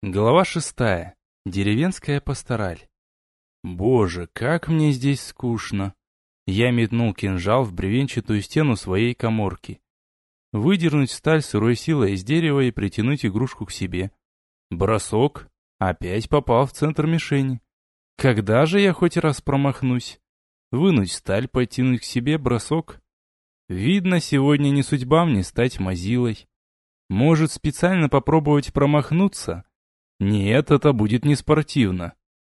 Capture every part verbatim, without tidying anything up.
Глава шестая. Деревенская пастораль. Боже, как мне здесь скучно. Я метнул кинжал в бревенчатую стену своей каморки. Выдернуть сталь сырой силой из дерева и притянуть игрушку к себе. Бросок. Опять попал в центр мишени. Когда же я хоть раз промахнусь? Вынуть сталь, подтянуть к себе, бросок. Видно, сегодня не судьба мне стать мазилой. Может, специально попробовать промахнуться? Нет, это будет не спортивно.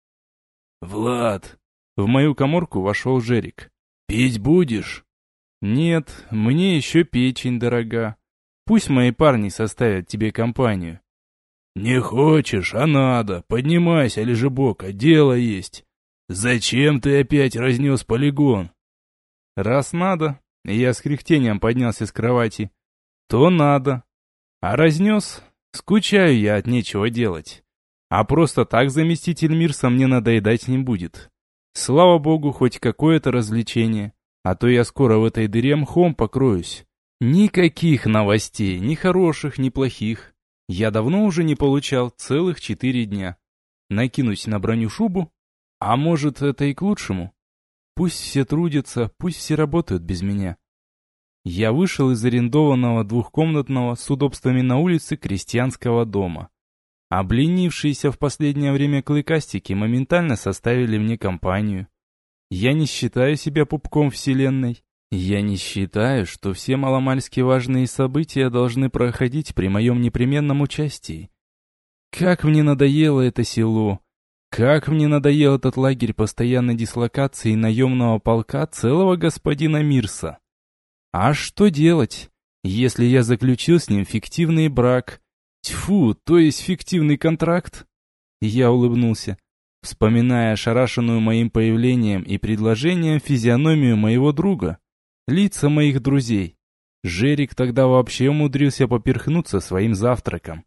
«Влад!» В мою каморку вошел Жерик. «Пить будешь?» «Нет, мне еще печень дорога. Пусть мои парни составят тебе компанию». «Не хочешь, а надо. Поднимайся, лежебока, дело есть. Зачем ты опять разнес полигон?» «Раз надо», — я с кряхтением поднялся с кровати, — «то надо. А разнес? Скучаю я от нечего делать. А просто так заместитель Мирса мне надоедать не будет. Слава богу, хоть какое-то развлечение, а то я скоро в этой дыре мхом покроюсь. Никаких новостей, ни хороших, ни плохих. Я давно уже не получал, целых четыре дня. Накинусь на броню шубу? А может, это и к лучшему? Пусть все трудятся, пусть все работают без меня». Я вышел из арендованного двухкомнатного с удобствами на улице крестьянского дома. Обленившиеся в последнее время клыкастики моментально составили мне компанию. Я не считаю себя пупком вселенной. Я не считаю, что все маломальски важные события должны проходить при моем непременном участии. Как мне надоело это село! Как мне надоел этот лагерь постоянной дислокации наемного полка целого господина Мирса! А что делать, если я заключил с ним фиктивный брак? Тьфу, то есть фиктивный контракт? Я улыбнулся, вспоминая ошарашенную моим появлением и предложением физиономию моего друга, лица моих друзей. Жерик тогда вообще умудрился поперхнуться своим завтраком.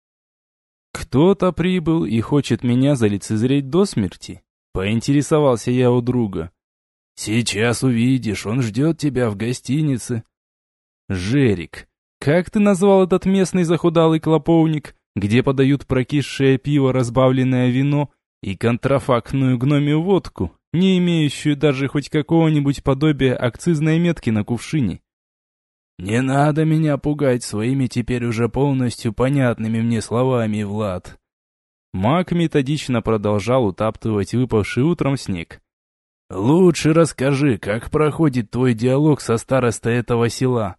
«Кто-то прибыл и хочет меня залицезреть до смерти?» — поинтересовался я у друга. «Сейчас увидишь, он ждет тебя в гостинице». «Жерик, как ты назвал этот местный захудалый клоповник, где подают прокисшее пиво, разбавленное вино и контрафактную гномью водку, не имеющую даже хоть какого-нибудь подобия акцизной метки на кувшине?» «Не надо меня пугать своими теперь уже полностью понятными мне словами, Влад». Маг методично продолжал утаптывать выпавший утром снег. «Лучше расскажи, как проходит твой диалог со старостой этого села».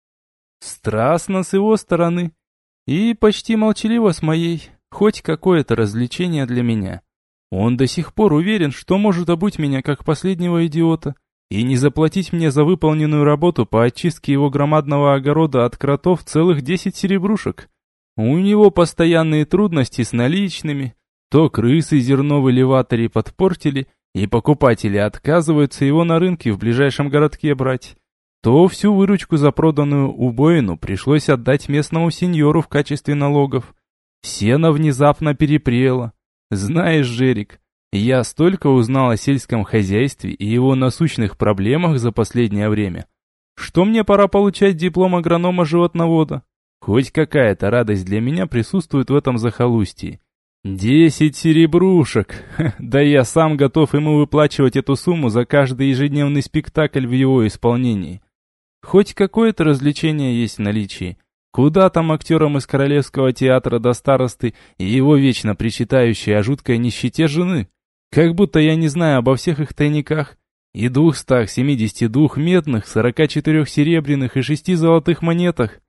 «Страстно с его стороны и почти молчаливо с моей, хоть какое-то развлечение для меня. Он до сих пор уверен, что может обуть меня как последнего идиота и не заплатить мне за выполненную работу по очистке его громадного огорода от кротов целых десять серебрушек. У него постоянные трудности с наличными, то крысы зерно в элеваторе подпортили, и покупатели отказываются его на рынке в ближайшем городке брать, то всю выручку за проданную убоину пришлось отдать местному сеньору в качестве налогов. Сено внезапно перепрело. Знаешь, Жерик, я столько узнал о сельском хозяйстве и его насущных проблемах за последнее время, что мне пора получать диплом агронома-животновода. Хоть какая-то радость для меня присутствует в этом захолустье. Десять серебрушек! Да я сам готов ему выплачивать эту сумму за каждый ежедневный спектакль в его исполнении. Хоть какое-то развлечение есть в наличии. Куда там актерам из Королевского театра до старосты и его вечно причитающей о жуткой нищете жены? Как будто я не знаю обо всех их тайниках. И двухстах семидесяти двух медных, сорока четырех серебряных и шести золотых монетах.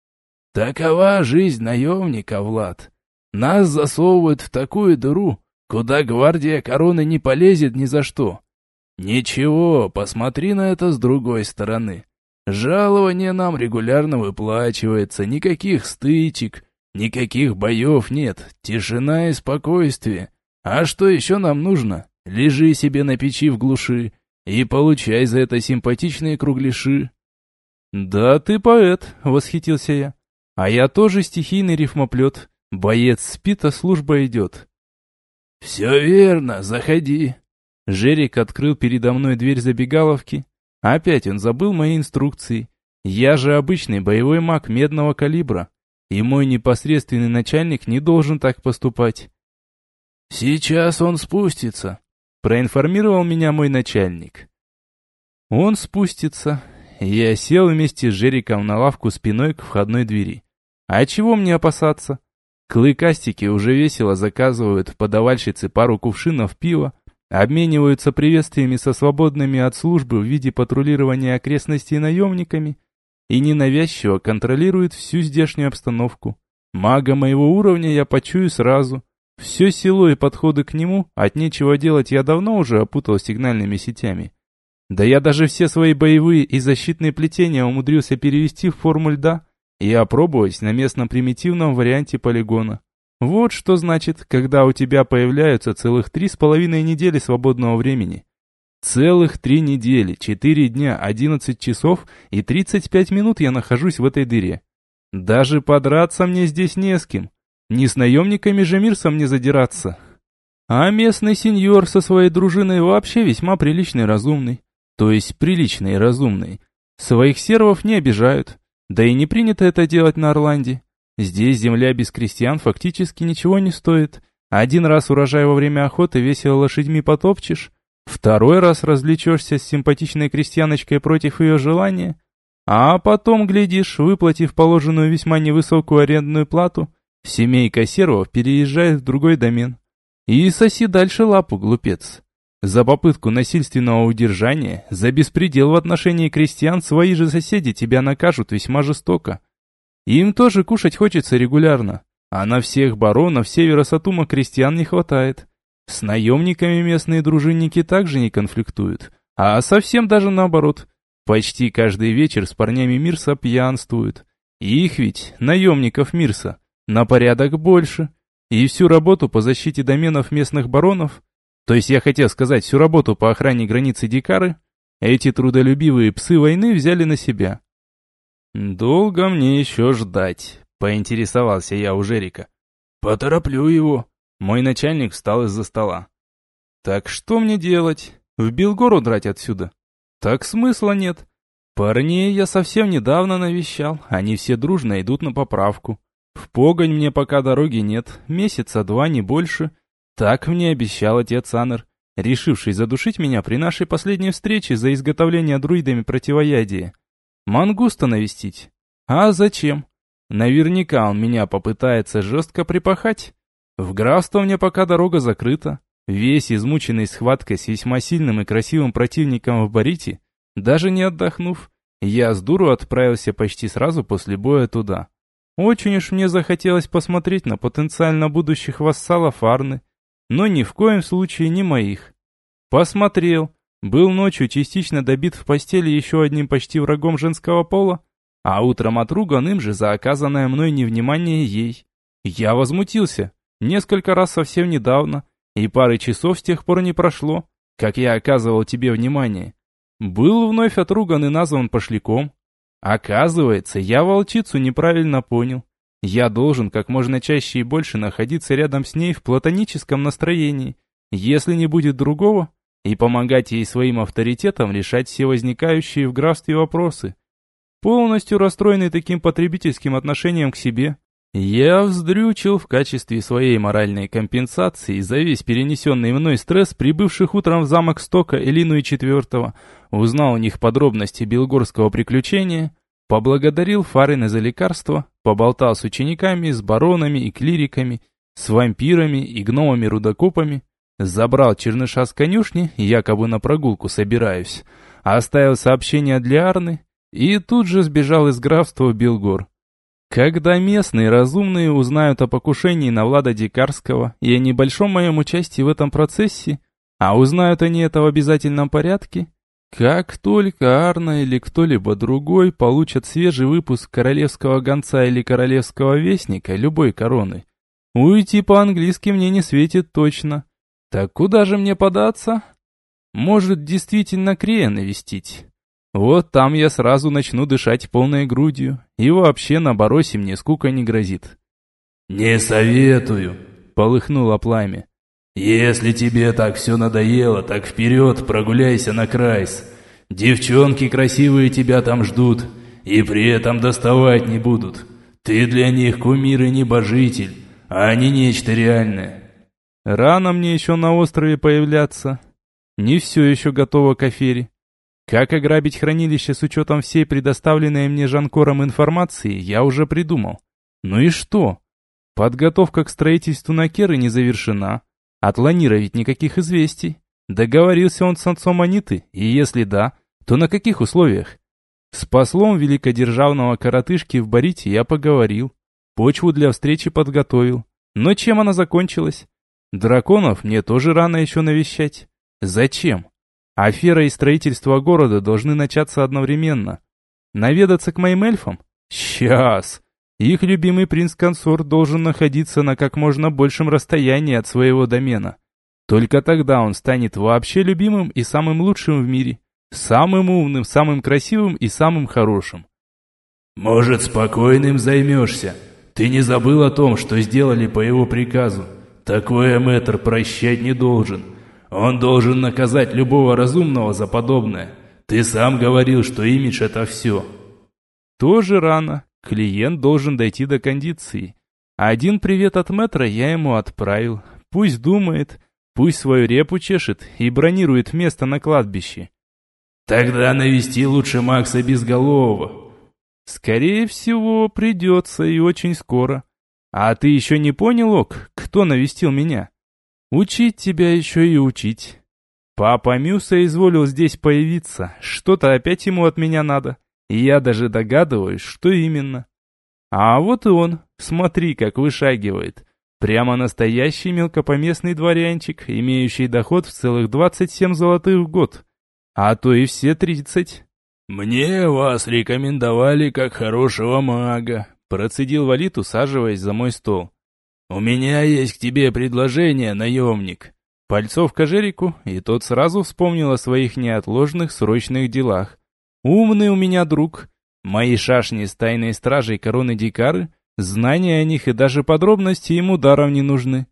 «Такова жизнь наемника, Влад. Нас засовывают в такую дыру, куда гвардия короны не полезет ни за что. Ничего, посмотри на это с другой стороны. Жалование нам регулярно выплачивается, никаких стычек, никаких боев нет, тишина и спокойствие. А что еще нам нужно? Лежи себе на печи в глуши и получай за это симпатичные кругляши». «Да ты поэт», — восхитился я. «А я тоже стихийный рифмоплет. Боец спит, а служба идет». «Все верно, заходи». Жерик открыл передо мной дверь забегаловки. Опять он забыл мои инструкции. Я же обычный боевой маг медного калибра. и мой непосредственный начальник не должен так поступать. «Сейчас он спустится», — проинформировал меня мой начальник. Он спустится. Я сел вместе с Жериком на лавку спиной к входной двери. А чего мне опасаться? Клыкастики уже весело заказывают подавальщице пару кувшинов пива, обмениваются приветствиями со свободными от службы в виде патрулирования окрестностей наемниками и ненавязчиво контролируют всю здешнюю обстановку. Мага моего уровня я почую сразу. Все село и подходы к нему, от нечего делать, я давно уже опутал сигнальными сетями. Да я даже все свои боевые и защитные плетения умудрился перевести в форму льда и опробовать на местном примитивном варианте полигона. Вот что значит, когда у тебя появляются целых три с половиной недели свободного времени. Целых три недели, четыре дня, одиннадцать часов и тридцать пять минут я нахожусь в этой дыре. Даже подраться мне здесь не с кем. Не с наемниками же Мирсом не задираться. А местный сеньор со своей дружиной вообще весьма приличный и разумный. То есть приличный и разумный. Своих сервов не обижают. Да и не принято это делать на Орланде. Здесь земля без крестьян фактически ничего не стоит. Один раз урожай во время охоты весело лошадьми потопчешь. Второй раз развлечешься с симпатичной крестьяночкой против ее желания. А потом, глядишь, выплатив положенную весьма невысокую арендную плату, семейка сервов переезжает в другой домен. И соси дальше лапу, глупец. За попытку насильственного удержания, за беспредел в отношении крестьян свои же соседи тебя накажут весьма жестоко. Им тоже кушать хочется регулярно, а на всех баронов севера Сатума крестьян не хватает. С наемниками местные дружинники также не конфликтуют, а совсем даже наоборот. Почти каждый вечер с парнями Мирса пьянствуют. И их ведь, наемников Мирса, на порядок больше. И всю работу по защите доменов местных баронов, то есть я хотел сказать, всю работу по охране границы Дикары, эти трудолюбивые псы войны взяли на себя. «Долго мне еще ждать?» — поинтересовался я у Жерика. «Потороплю его». Мой начальник встал из-за стола. «Так что мне делать? В Белгору драть отсюда?» «Так смысла нет. Парней я совсем недавно навещал, они все дружно идут на поправку. В погонь мне пока дороги нет, месяца два, не больше. Так мне обещал отец Анер, решивший задушить меня при нашей последней встрече за изготовление друидами противоядия. Мангуста навестить? А зачем? Наверняка он меня попытается жестко припахать. В графство мне пока дорога закрыта. Весь измученный схваткой с весьма сильным и красивым противником в Барите, даже не отдохнув, я с дуру отправился почти сразу после боя туда. Очень уж мне захотелось посмотреть на потенциально будущих вассалов Арны, но ни в коем случае не моих. Посмотрел, был ночью частично добит в постели еще одним почти врагом женского пола, а утром отруган им же за оказанное мной невнимание ей. Я возмутился, несколько раз совсем недавно, и пары часов с тех пор не прошло, как я оказывал тебе внимание. Был вновь отруган и назван пошляком. Оказывается, я волчицу неправильно понял. Я должен как можно чаще и больше находиться рядом с ней в платоническом настроении, если не будет другого, и помогать ей своим авторитетом решать все возникающие в графстве вопросы. Полностью расстроенный таким потребительским отношением к себе, я вздрючил в качестве своей моральной компенсации за весь перенесенный мной стресс прибывших утром в замок Стока Элину и Четвертого, узнал у них подробности белгорского приключения, поблагодарил Фарина за лекарство, поболтал с учениками, с баронами и клириками, с вампирами и гномами-рудокопами, забрал черныша с конюшни, якобы на прогулку собираюсь, оставил сообщение для Арны и тут же сбежал из графства в Белгор. Когда местные разумные узнают о покушении на Влада Дикарского и о небольшом моем участии в этом процессе, а узнают они это в обязательном порядке, как только Арна или кто-либо другой получат свежий выпуск королевского гонца или королевского вестника любой короны, уйти по-английски мне не светит точно. Так куда же мне податься? Может, действительно Крея навестить? Вот там я сразу начну дышать полной грудью, и вообще на Баросе мне скука не грозит. «Не советую», — полыхнуло пламя. «Если тебе так все надоело, так вперед прогуляйся на Крайс. Девчонки красивые тебя там ждут, и при этом доставать не будут. Ты для них кумир и небожитель, а не нечто реальное. Рано мне еще на острове появляться. Не все еще готово к афере. Как ограбить хранилище с учетом всей предоставленной мне Жанкором информации, я уже придумал. Ну и что? Подготовка к строительству Накеры не завершена. От Ланира ведь никаких известий. Договорился он с отцом Аниты, и если да, то на каких условиях? С послом великодержавного коротышки в Барите я поговорил. Почву для встречи подготовил. Но чем она закончилась? Драконов мне тоже рано еще навещать. Зачем? Афера и строительство города должны начаться одновременно. Наведаться к моим эльфам? Сейчас. Их любимый принц-консорт должен находиться на как можно большем расстоянии от своего домена. Только тогда он станет вообще любимым и самым лучшим в мире. Самым умным, самым красивым и самым хорошим. Может, спокойным займешься? Ты не забыл о том, что сделали по его приказу? Такое мэтр прощать не должен. Он должен наказать любого разумного за подобное. Ты сам говорил, что имидж — это все. Тоже рано. Клиент должен дойти до кондиции. Один привет от мэтра я ему отправил. Пусть думает, пусть свою репу чешет и бронирует место на кладбище. Тогда навести лучше Макса Безголового. Скорее всего, придется и очень скоро. А ты еще не понял, Ок, кто навестил меня? Учить тебя еще и учить. Папа Мюса изволил здесь появиться. Что-то опять ему от меня надо. И я даже догадываюсь, что именно. А вот и он. Смотри, как вышагивает. Прямо настоящий мелкопоместный дворянчик, имеющий доход в целых двадцать семь золотых в год. А то и все тридцать. «Мне вас рекомендовали как хорошего мага», процедил Валит, усаживаясь за мой стол. «У меня есть к тебе предложение, наемник». Пальцовка Жерику, и тот сразу вспомнил о своих неотложных срочных делах. Умный у меня друг. Мои шашни с тайной стражей короны Дикары, знания о них и даже подробности ему даром не нужны.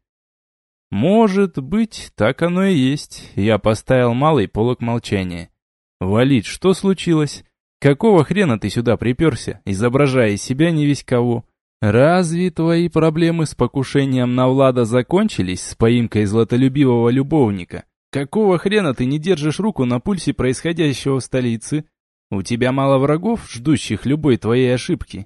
Может быть, так оно и есть. Я поставил малый полог молчания. Валит, что случилось? Какого хрена ты сюда приперся, изображая из себя не весь кого? Разве твои проблемы с покушением на Влада закончились с поимкой златолюбивого любовника? Какого хрена ты не держишь руку на пульсе происходящего в столице? У тебя мало врагов, ждущих любой твоей ошибки.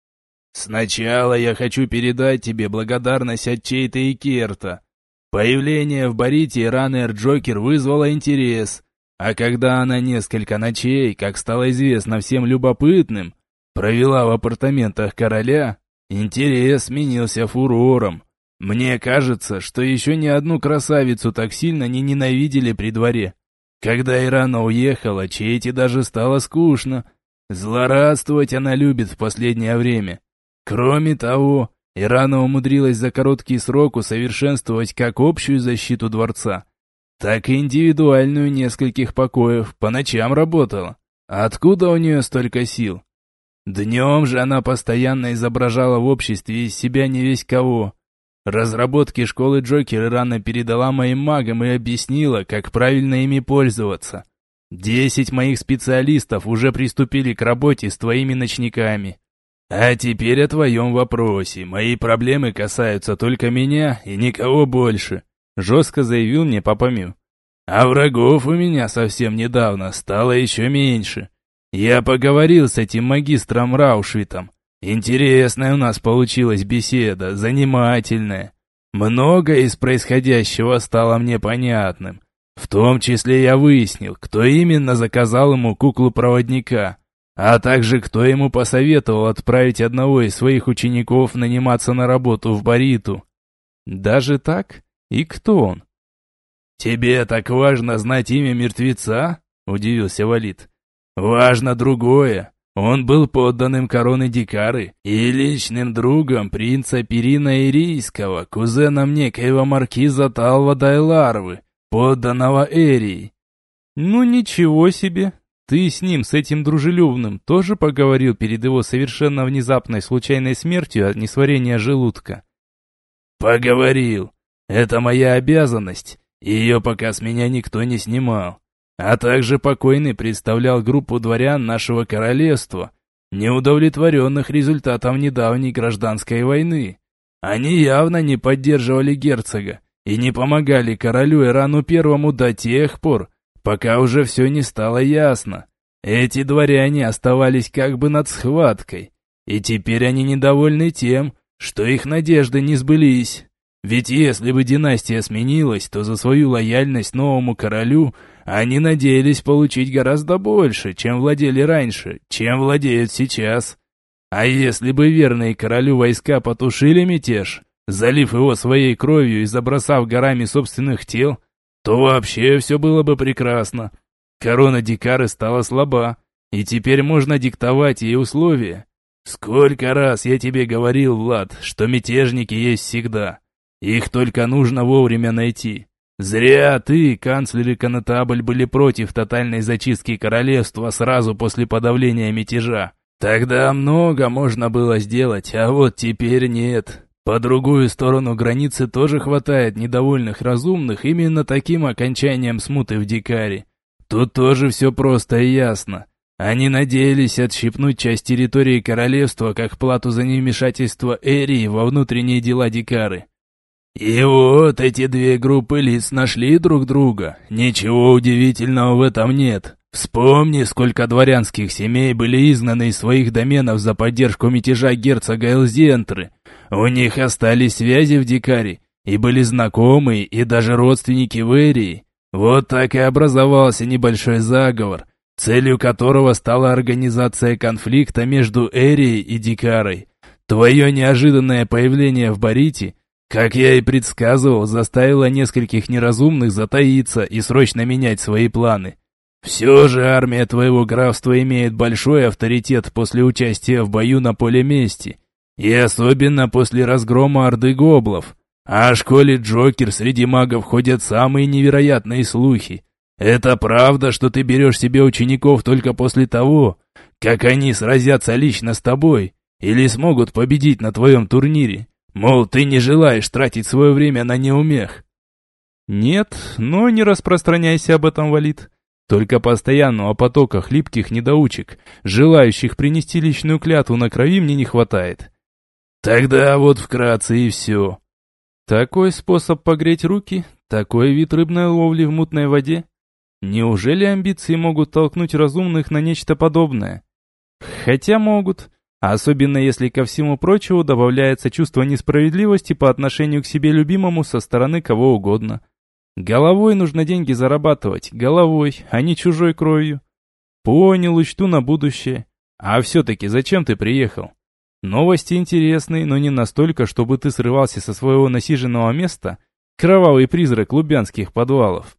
Сначала я хочу передать тебе благодарность от Чейта и Керта. Появление в Барите Ранер Джокер вызвало интерес, а когда она несколько ночей, как стало известно всем любопытным, провела в апартаментах короля, интерес сменился фурором. Мне кажется, что еще ни одну красавицу так сильно не ненавидели при дворе. Когда Ирана уехала, Чейте даже стало скучно. Злорадствовать она любит в последнее время. Кроме того, Ирана умудрилась за короткий срок усовершенствовать как общую защиту дворца, так и индивидуальную нескольких покоев, по ночам работала. Откуда у нее столько сил? Днем же она постоянно изображала в обществе из себя не весь кого. Разработки школы Джокер Ирана передала моим магам и объяснила, как правильно ими пользоваться. Десять моих специалистов уже приступили к работе с твоими ночниками. А теперь о твоем вопросе. Мои проблемы касаются только меня и никого больше, жестко заявил мне Папа Мю. А врагов у меня совсем недавно стало еще меньше. Я поговорил с этим магистром Раушвитом. Интересная у нас получилась беседа, занимательная. Многое из происходящего стало мне понятным. В том числе я выяснил, кто именно заказал ему куклу-проводника, а также кто ему посоветовал отправить одного из своих учеников наниматься на работу в Бариту. Даже так? И кто он? «Тебе так важно знать имя мертвеца?» – удивился Валит. «Важно другое. Он был подданным короны Дикары и личным другом принца Перина Ирийского, кузеном некоего маркиза Талва Дайларвы, подданного Эрии». «Ну ничего себе! Ты с ним, с этим дружелюбным, тоже поговорил перед его совершенно внезапной случайной смертью от несварения желудка?» «Поговорил. Это моя обязанность, и ее пока с меня никто не снимал. А также покойный представлял группу дворян нашего королевства, неудовлетворенных результатом недавней гражданской войны. Они явно не поддерживали герцога и не помогали королю Ирану Первому до тех пор, пока уже все не стало ясно. Эти дворяне оставались как бы над схваткой, и теперь они недовольны тем, что их надежды не сбылись. Ведь если бы династия сменилась, то за свою лояльность новому королю они надеялись получить гораздо больше, чем владели раньше, чем владеют сейчас. А если бы верные королю войска потушили мятеж, залив его своей кровью и забросав горами собственных тел, то вообще все было бы прекрасно. Корона Дикары стала слаба, и теперь можно диктовать ей условия. Сколько раз я тебе говорил, Влад, что мятежники есть всегда. Их только нужно вовремя найти. Зря ты, канцлер и коннетабль были против тотальной зачистки королевства сразу после подавления мятежа. Тогда много можно было сделать, а вот теперь нет. По другую сторону границы тоже хватает недовольных разумных именно таким окончанием смуты в Дикаре. Тут тоже все просто и ясно. Они надеялись отщипнуть часть территории королевства как плату за невмешательство Эрии во внутренние дела Дикары. И вот эти две группы лиц нашли друг друга. Ничего удивительного в этом нет. Вспомни, сколько дворянских семей были изгнаны из своих доменов за поддержку мятежа герцога Элзентры. У них остались связи в Дикаре, и были знакомые, и даже родственники в Эрии. Вот так и образовался небольшой заговор, целью которого стала организация конфликта между Эрией и Дикарой. Твое неожиданное появление в Барите, как я и предсказывал, заставило нескольких неразумных затаиться и срочно менять свои планы. Все же армия твоего графства имеет большой авторитет после участия в бою на поле мести, и особенно после разгрома Орды Гоблов. А о школе Джокер среди магов ходят самые невероятные слухи. Это правда, что ты берешь себе учеников только после того, как они сразятся лично с тобой или смогут победить на твоем турнире? Мол, ты не желаешь тратить свое время на неумех. Нет, но не распространяйся об этом, Валид. Только постоянного потока хлипких недоучек, желающих принести личную клятву на крови, мне не хватает. Тогда вот вкратце и все. Такой способ погреть руки, такой вид рыбной ловли в мутной воде. Неужели амбиции могут толкнуть разумных на нечто подобное? Хотя могут, особенно если ко всему прочему добавляется чувство несправедливости по отношению к себе любимому со стороны кого угодно. Головой нужно деньги зарабатывать, головой, а не чужой кровью. Понял, учту на будущее. А все-таки зачем ты приехал? Новости интересные, но не настолько, чтобы ты срывался со своего насиженного места, кровавый призрак лубянских подвалов.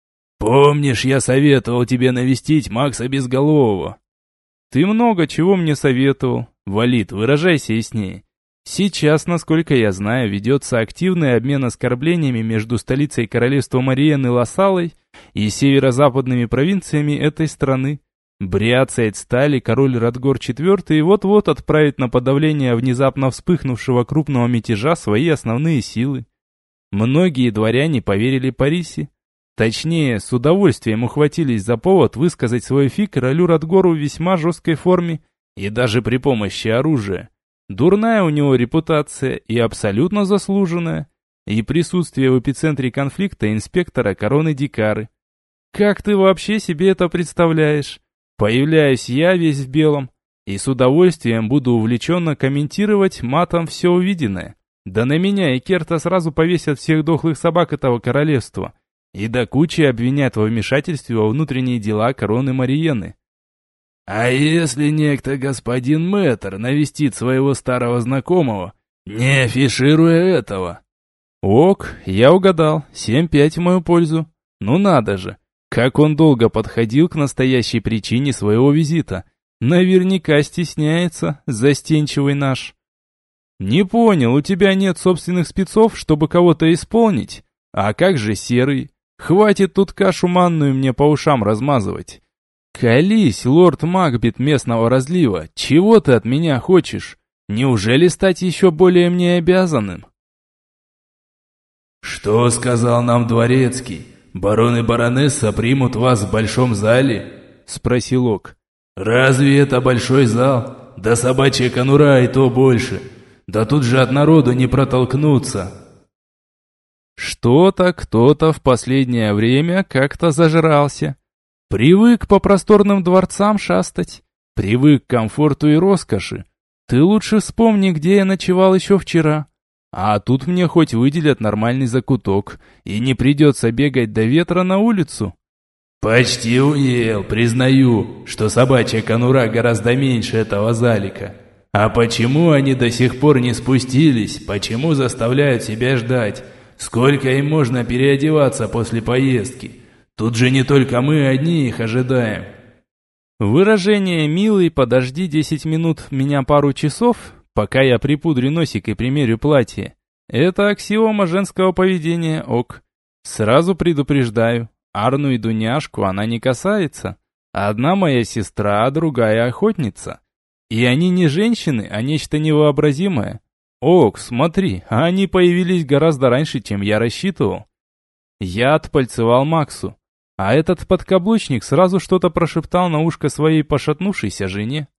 Помнишь, я советовал тебе навестить Макса Безголового? Ты много чего мне советовал. Валид, выражайся яснее. Сейчас, насколько я знаю, ведется активный обмен оскорблениями между столицей королевства Мариен и Лассалой и северо-западными провинциями этой страны. Бряцает стали король Радгор четвёртый вот-вот отправит на подавление внезапно вспыхнувшего крупного мятежа свои основные силы. Многие дворяне поверили Парисе. Точнее, с удовольствием ухватились за повод высказать свой фи королю Радгору в весьма жесткой форме и даже при помощи оружия. Дурная у него репутация и абсолютно заслуженная, и присутствие в эпицентре конфликта инспектора короны Дикары. Как ты вообще себе это представляешь? Появляюсь я весь в белом, и с удовольствием буду увлеченно комментировать матом все увиденное. Да на меня и Керта сразу повесят всех дохлых собак этого королевства, и до кучи обвинят во вмешательстве во внутренние дела короны Мариены. А если некто господин мэтр навестит своего старого знакомого, не афишируя этого? Ок, я угадал, семь пять в мою пользу. Ну надо же, как он долго подходил к настоящей причине своего визита. Наверняка стесняется, застенчивый наш. Не понял, у тебя нет собственных спецов, чтобы кого-то исполнить? А как же серый? Хватит тут кашу манную мне по ушам размазывать. Колись, лорд Макбет местного разлива, чего ты от меня хочешь? Неужели стать еще более мне обязанным? Что сказал нам дворецкий? Барон и баронесса примут вас в большом зале? Спросил Ок. «Разве это большой зал? Да собачья конура и то больше. Да тут же от народу не протолкнуться». Что-то кто-то в последнее время как-то зажрался. Привык по просторным дворцам шастать, привык к комфорту и роскоши. Ты лучше вспомни, где я ночевал еще вчера. А тут мне хоть выделят нормальный закуток, и не придется бегать до ветра на улицу. «Почти уел, признаю, что собачья конура гораздо меньше этого залика. А почему они до сих пор не спустились? Почему заставляют себя ждать? Сколько им можно переодеваться после поездки? Тут же не только мы одни их ожидаем». Выражение «милый, подожди десять минут, меня пару часов», пока я припудрю носик и примерю платье, это аксиома женского поведения, ок. Сразу предупреждаю, Арну и Дуняшку она не касается. Одна моя сестра, а другая охотница. И они не женщины, а нечто невообразимое. Ок, смотри, они появились гораздо раньше, чем я рассчитывал. Я отпальцевал Максу, а этот подкаблучник сразу что-то прошептал на ушко своей пошатнувшейся жене.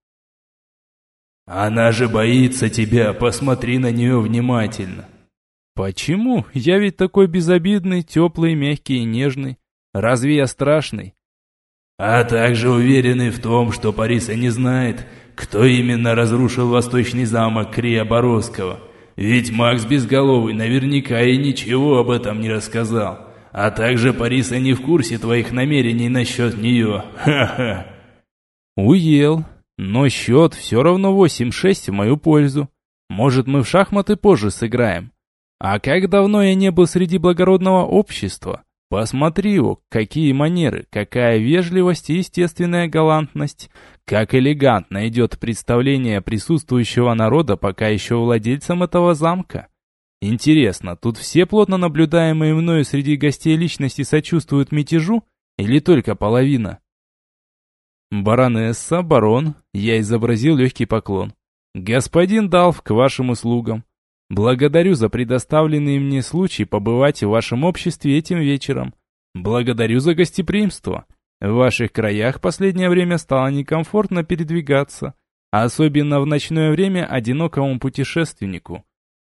«Она же боится тебя, посмотри на нее внимательно». «Почему? Я ведь такой безобидный, теплый, мягкий и нежный. Разве я страшный?» «А также уверенный в том, что Париса не знает, кто именно разрушил восточный замок Крия Боровского. Ведь Макс Безголовый наверняка и ничего об этом не рассказал. А также Париса не в курсе твоих намерений насчет нее. Ха-ха». «Уел. Но счет все равно восемь-шесть в мою пользу. Может, мы в шахматы позже сыграем? А как давно я не был среди благородного общества? Посмотри его, какие манеры, какая вежливость и естественная галантность. Как элегантно идет представление присутствующего народа пока еще владельцам этого замка. Интересно, тут все плотно наблюдаемые мною среди гостей личности сочувствуют мятежу или только половина?» «Баронесса, барон», я изобразил легкий поклон. «Господин Далф, к вашим услугам. Благодарю за предоставленный мне случай побывать в вашем обществе этим вечером. Благодарю за гостеприимство. В ваших краях последнее время стало некомфортно передвигаться, особенно в ночное время одинокому путешественнику».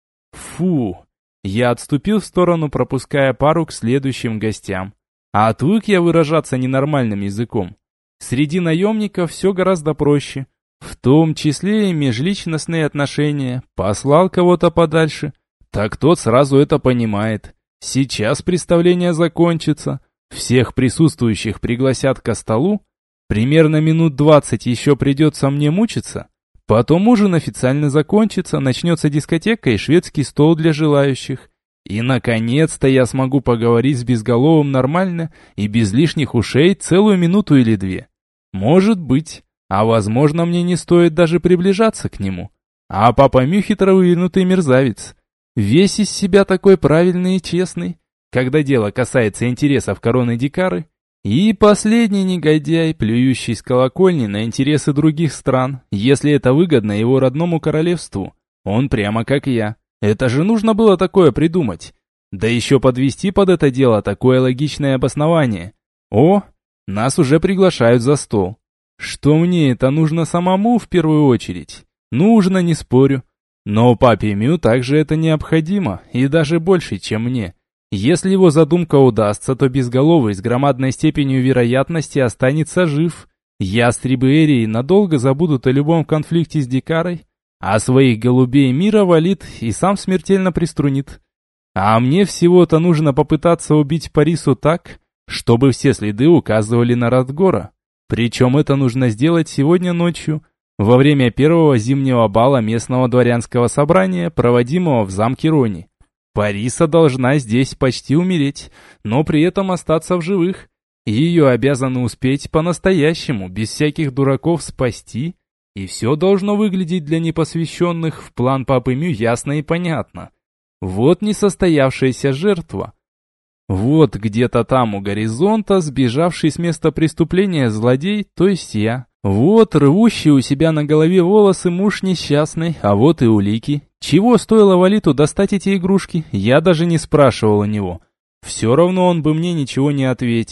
Фу! Я отступил в сторону, пропуская пару к следующим гостям. А отвык я выражаться ненормальным языком. Среди наемников все гораздо проще. В том числе и межличностные отношения. Послал кого-то подальше, так тот сразу это понимает. Сейчас представление закончится. Всех присутствующих пригласят ко столу. Примерно минут двадцать еще придется мне мучиться. Потом ужин официально закончится, начнется дискотека и шведский стол для желающих. И, наконец-то, я смогу поговорить с Безголовым нормально и без лишних ушей целую минуту или две. Может быть, а возможно, мне не стоит даже приближаться к нему. А папа Мю хитро вывернутый мерзавец. Весь из себя такой правильный и честный, когда дело касается интересов короны Дикары. И последний негодяй, плюющий с колокольни на интересы других стран, если это выгодно его родному королевству. Он прямо как я. Это же нужно было такое придумать. Да еще подвести под это дело такое логичное обоснование. О, нас уже приглашают за стол. Что мне это нужно самому в первую очередь? Нужно, не спорю. Но папе Мю также это необходимо, и даже больше, чем мне. Если его задумка удастся, то Безголовый с громадной степенью вероятности останется жив. Ястребы Эрии надолго забудут о любом конфликте с Дикарой, а своих голубей мира валит и сам смертельно приструнит. А мне всего-то нужно попытаться убить Парису так, чтобы все следы указывали на Радгора. Причем это нужно сделать сегодня ночью, во время первого зимнего бала местного дворянского собрания, проводимого в замке Рони. Париса должна здесь почти умереть, но при этом остаться в живых. И ее обязаны успеть по-настоящему, без всяких дураков спасти. И все должно выглядеть для непосвященных в план папы Мю ясно и понятно. Вот несостоявшаяся жертва. Вот где-то там у горизонта сбежавший с места преступления злодей, то есть я. Вот рвущий у себя на голове волосы муж несчастный, а вот и улики. Чего стоило Валиту достать эти игрушки, я даже не спрашивал у него. Все равно он бы мне ничего не ответил.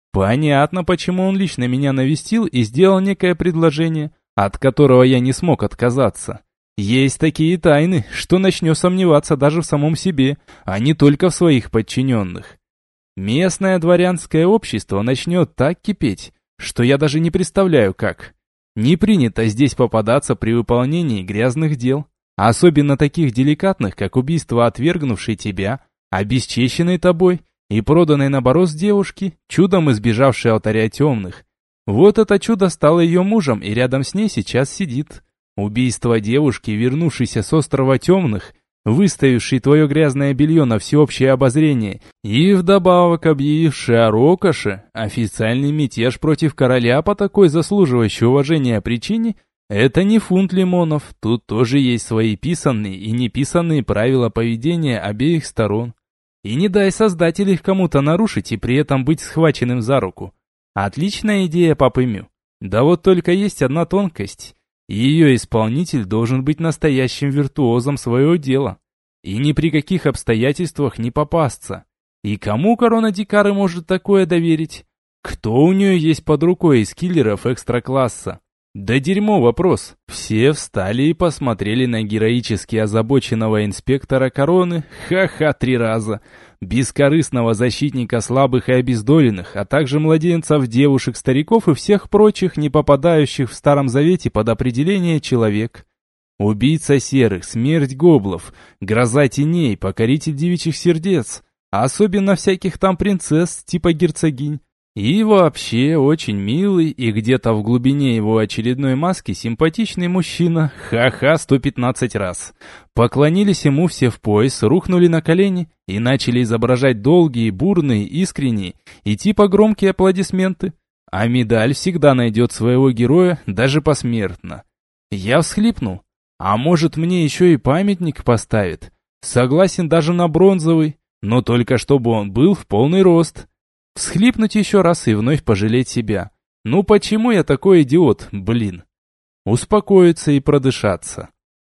Понятно, почему он лично меня навестил и сделал некое предложение, от которого я не смог отказаться. Есть такие тайны, что начнешь сомневаться даже в самом себе, а не только в своих подчиненных. Местное дворянское общество начнет так кипеть, что я даже не представляю как. Не принято здесь попадаться при выполнении грязных дел, особенно таких деликатных, как убийство отвергнувшей тебя, обесчещенной тобой и проданной на бороз девушки, чудом избежавшей алтаря темных. Вот это чудо стало ее мужем и рядом с ней сейчас сидит. Убийство девушки, вернувшейся с острова темных, выставившей твое грязное белье на всеобщее обозрение и вдобавок объявившей о рокоше официальный мятеж против короля по такой заслуживающей уважения причине, это не фунт лимонов, тут тоже есть свои писанные и неписанные правила поведения обеих сторон. И не дай создатель их кому-то нарушить и при этом быть схваченным за руку. Отличная идея Папы Мю. Да вот только есть одна тонкость. Ее исполнитель должен быть настоящим виртуозом своего дела. И ни при каких обстоятельствах не попасться. И кому корона Дикары может такое доверить? Кто у нее есть под рукой из киллеров экстра-класса? Да дерьмо вопрос. Все встали и посмотрели на героически озабоченного инспектора короны, ха-ха, три раза. Бескорыстного защитника слабых и обездоленных, а также младенцев, девушек, стариков и всех прочих, не попадающих в Старом Завете под определение человек. Убийца серых, смерть гоблов, гроза теней, покоритель девичьих сердец, а особенно всяких там принцесс, типа герцогинь. И вообще очень милый и где-то в глубине его очередной маски симпатичный мужчина, ха-ха, сто пятнадцать раз. Поклонились ему все в пояс, рухнули на колени и начали изображать долгие, бурные, искренние и типа громкие аплодисменты. А медаль всегда найдет своего героя, даже посмертно. Я всхлипнул. А может, мне еще и памятник поставят? Согласен даже на бронзовый, но только чтобы он был в полный рост. Всхлипнуть еще раз и вновь пожалеть себя. Ну почему я такой идиот, блин? Успокоиться и продышаться.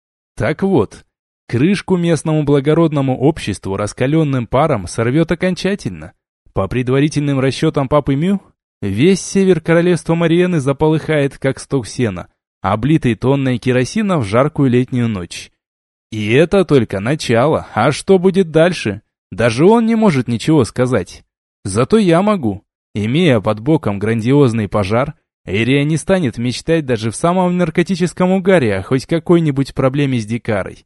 Так вот, крышку местному благородному обществу раскаленным паром сорвет окончательно. По предварительным расчетам Папы Мю, весь север королевства Мариены заполыхает, как сток сена, облитый тонной керосина в жаркую летнюю ночь. И это только начало, а что будет дальше? Даже он не может ничего сказать. Зато я могу. Имея под боком грандиозный пожар, Эрия не станет мечтать даже в самом наркотическом угаре о хоть какой-нибудь проблеме с Дикарой.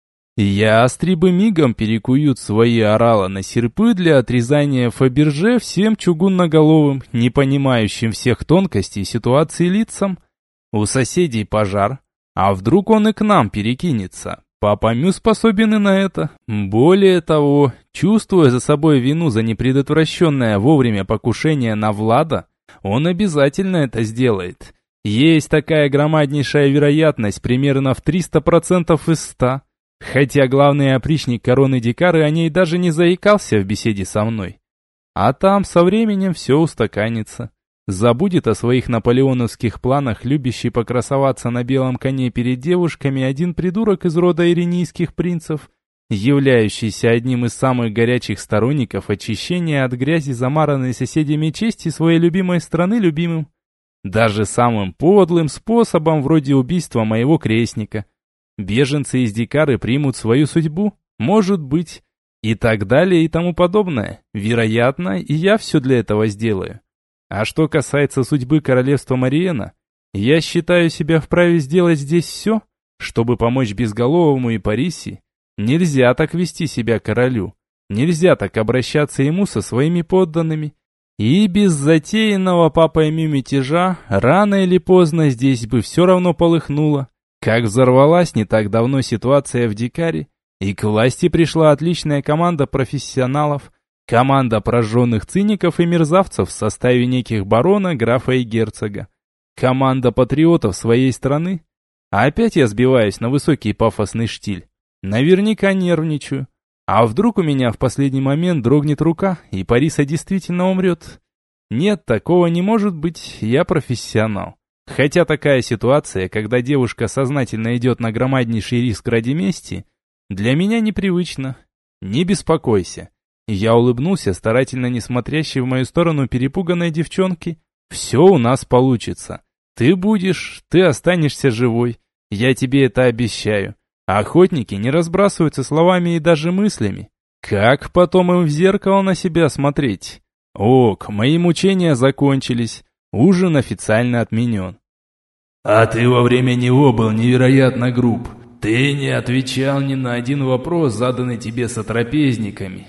Ястребы мигом перекуют свои орала на серпы для отрезания Фаберже всем чугунноголовым, не понимающим всех тонкостей ситуации лицам. У соседей пожар, а вдруг он и к нам перекинется? Папа Мю способен и на это. Более того, чувствуя за собой вину за непредотвращенное вовремя покушение на Влада, он обязательно это сделает. Есть такая громаднейшая вероятность примерно в триста процентов из ста. Хотя главный опричник короны Дикары о ней даже не заикался в беседе со мной. А там со временем все устаканится. Забудет о своих наполеоновских планах, любящий покрасоваться на белом коне перед девушками один придурок из рода иринийских принцев, являющийся одним из самых горячих сторонников очищения от грязи замаранной соседями чести своей любимой страны любимым. Даже самым подлым способом вроде убийства моего крестника. Беженцы из Дикары примут свою судьбу, может быть, и так далее и тому подобное. Вероятно, и я все для этого сделаю. А что касается судьбы королевства Мариена, я считаю себя вправе сделать здесь все, чтобы помочь безголовому и Париси. Нельзя так вести себя королю, нельзя так обращаться ему со своими подданными. И без затеянного Папой Мю мятежа рано или поздно здесь бы все равно полыхнуло. Как взорвалась не так давно ситуация в Дикаре, и к власти пришла отличная команда профессионалов, команда прожженных циников и мерзавцев в составе неких барона, графа и герцога. Команда патриотов своей страны. А опять я сбиваюсь на высокий пафосный штиль. Наверняка нервничаю. А вдруг у меня в последний момент дрогнет рука, и Париса действительно умрет? Нет, такого не может быть, я профессионал. Хотя такая ситуация, когда девушка сознательно идет на громаднейший риск ради мести, для меня непривычна. Не беспокойся. Я улыбнулся, старательно не смотрящей в мою сторону перепуганной девчонке. «Все у нас получится. Ты будешь, ты останешься живой. Я тебе это обещаю. Охотники не разбрасываются словами и даже мыслями. Как потом им в зеркало на себя смотреть? Ок, мои мучения закончились. Ужин официально отменен». «А ты во время него был невероятно груб. Ты не отвечал ни на один вопрос, заданный тебе сотрапезниками».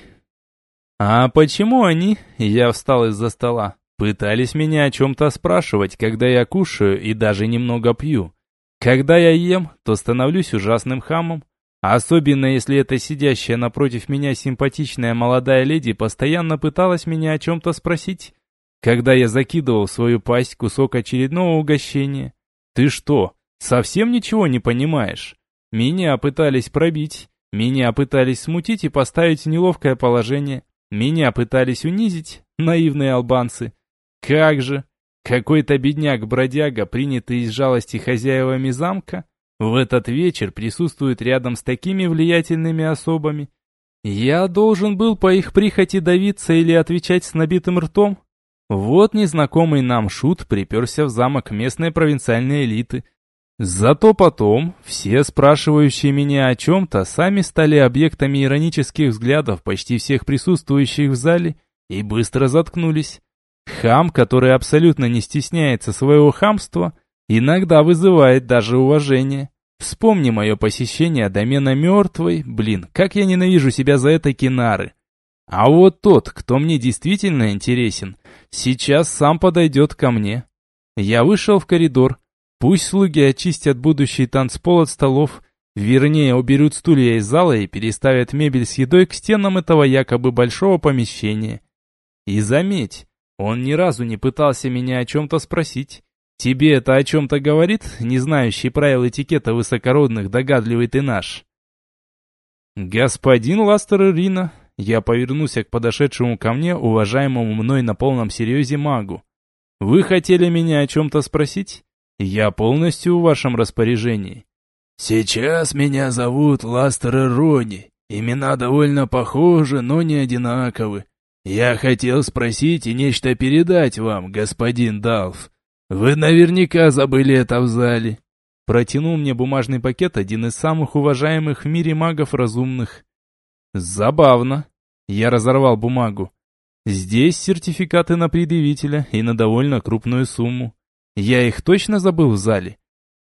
«А почему они?» — я встал из-за стола. «Пытались меня о чем-то спрашивать, когда я кушаю и даже немного пью. Когда я ем, то становлюсь ужасным хамом. Особенно если эта сидящая напротив меня симпатичная молодая леди постоянно пыталась меня о чем-то спросить. Когда я закидывал в свою пасть кусок очередного угощения. Ты что, совсем ничего не понимаешь? Меня пытались пробить, меня пытались смутить и поставить в неловкое положение, меня пытались унизить, наивные албанцы. Как же, какой-то бедняк-бродяга, принятый из жалости хозяевами замка, в этот вечер присутствует рядом с такими влиятельными особами. Я должен был по их прихоти давиться или отвечать с набитым ртом? Вот незнакомый нам шут приперся в замок местной провинциальной элиты. Зато потом все спрашивающие меня о чем-то сами стали объектами иронических взглядов почти всех присутствующих в зале и быстро заткнулись. Хам, который абсолютно не стесняется своего хамства, иногда вызывает даже уважение. Вспомни мое посещение домена мертвой, блин, как я ненавижу себя за это, Кинары. А вот тот, кто мне действительно интересен, сейчас сам подойдет ко мне. Я вышел в коридор. Пусть слуги очистят будущий танцпол от столов, вернее, уберут стулья из зала и переставят мебель с едой к стенам этого якобы большого помещения. И заметь, он ни разу не пытался меня о чем-то спросить. Тебе это о чем-то говорит, не знающий правил этикета высокородных, догадливый ты наш? Господин Ластер Рина. Я повернулся к подошедшему ко мне, уважаемому мной на полном серьезе магу. «Вы хотели меня о чем-то спросить? Я полностью в вашем распоряжении». «Сейчас меня зовут Ластер Рони. Имена довольно похожи, но не одинаковы. Я хотел спросить и нечто передать вам, господин Далф. Вы наверняка забыли это в зале». Протянул мне бумажный пакет один из самых уважаемых в мире магов разумных. Забавно. Я разорвал бумагу. Здесь сертификаты на предъявителя и на довольно крупную сумму. Я их точно забыл в зале?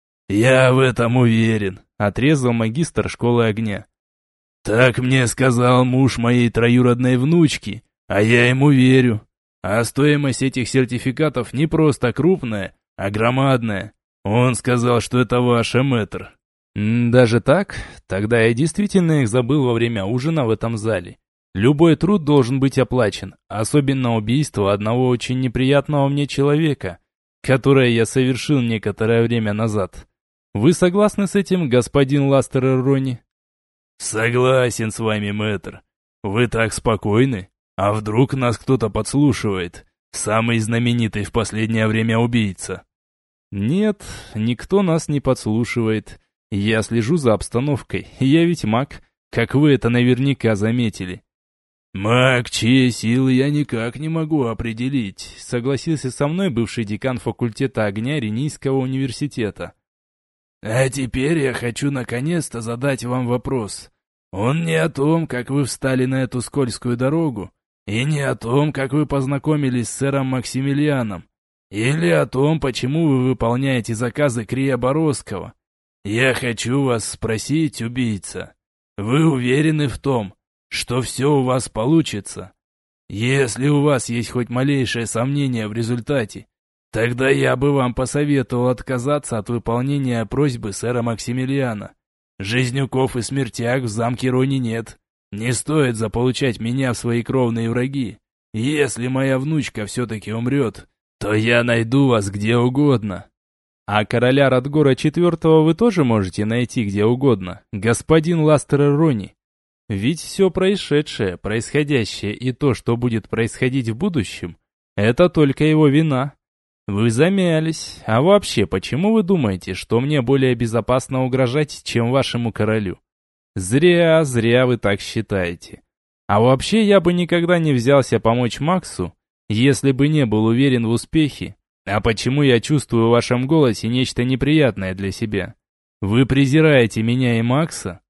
Я в этом уверен, отрезал магистр школы огня. Так мне сказал муж моей троюродной внучки, а я ему верю. А стоимость этих сертификатов не просто крупная, а громадная. Он сказал, что это ваше, мэтр. Даже так? Тогда я действительно их забыл во время ужина в этом зале. Любой труд должен быть оплачен, особенно убийство одного очень неприятного мне человека, которое я совершил некоторое время назад. Вы согласны с этим, господин Ластер Рони? Согласен с вами, мэтр. Вы так спокойны? А вдруг нас кто-то подслушивает? Самый знаменитый в последнее время убийца. Нет, никто нас не подслушивает. Я слежу за обстановкой, я ведь маг, как вы это наверняка заметили. Маг, чьи силы я никак не могу определить, согласился со мной бывший декан факультета огня Ренийского университета. А теперь я хочу наконец-то задать вам вопрос. Он не о том, как вы встали на эту скользкую дорогу, и не о том, как вы познакомились с сэром Максимилианом, или о том, почему вы выполняете заказы Крия Боровского. Я хочу вас спросить, убийца, вы уверены в том, что все у вас получится? Если у вас есть хоть малейшее сомнение в результате, тогда я бы вам посоветовал отказаться от выполнения просьбы сэра Максимилиана. Жизнюков и смертяк в замке Рони нет. Не стоит заполучать меня в свои кровные враги. Если моя внучка все-таки умрет, то я найду вас где угодно. А короля Радгора четвертого вы тоже можете найти где угодно, господин Ластер Рони. Ведь все происшедшее, происходящее и то, что будет происходить в будущем, это только его вина. Вы замялись. А вообще, почему вы думаете, что мне более безопасно угрожать, чем вашему королю? Зря, зря вы так считаете. А вообще я бы никогда не взялся помочь Максу, если бы не был уверен в успехе. А почему я чувствую в вашем голосе нечто неприятное для себя? Вы презираете меня и Макса?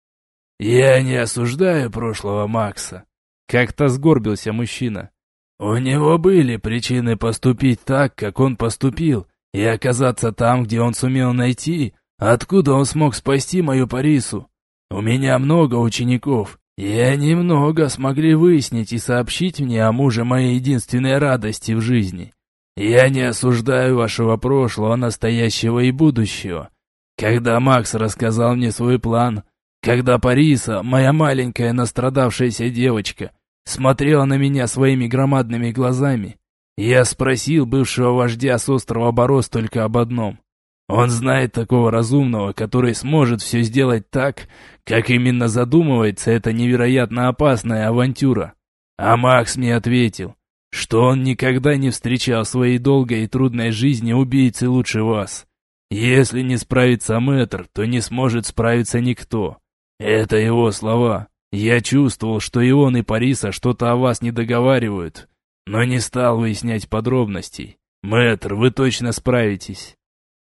Я не осуждаю прошлого Макса. Как-то сгорбился мужчина. У него были причины поступить так, как он поступил, и оказаться там, где он сумел найти, откуда он смог спасти мою Парису. У меня много учеников, и они много смогли выяснить и сообщить мне о муже моей единственной радости в жизни. Я не осуждаю вашего прошлого, настоящего и будущего. Когда Макс рассказал мне свой план, когда Париса, моя маленькая настрадавшаяся девочка, смотрела на меня своими громадными глазами, я спросил бывшего вождя с острова Борос только об одном. Он знает такого разумного, который сможет все сделать так, как именно задумывается эта невероятно опасная авантюра. А Макс мне ответил, что он никогда не встречал в своей долгой и трудной жизни убийцы лучше вас. Если не справится мэтр, то не сможет справиться никто. Это его слова. Я чувствовал, что и он, и Париса что-то о вас не договаривают, но не стал выяснять подробностей. Мэтр, вы точно справитесь.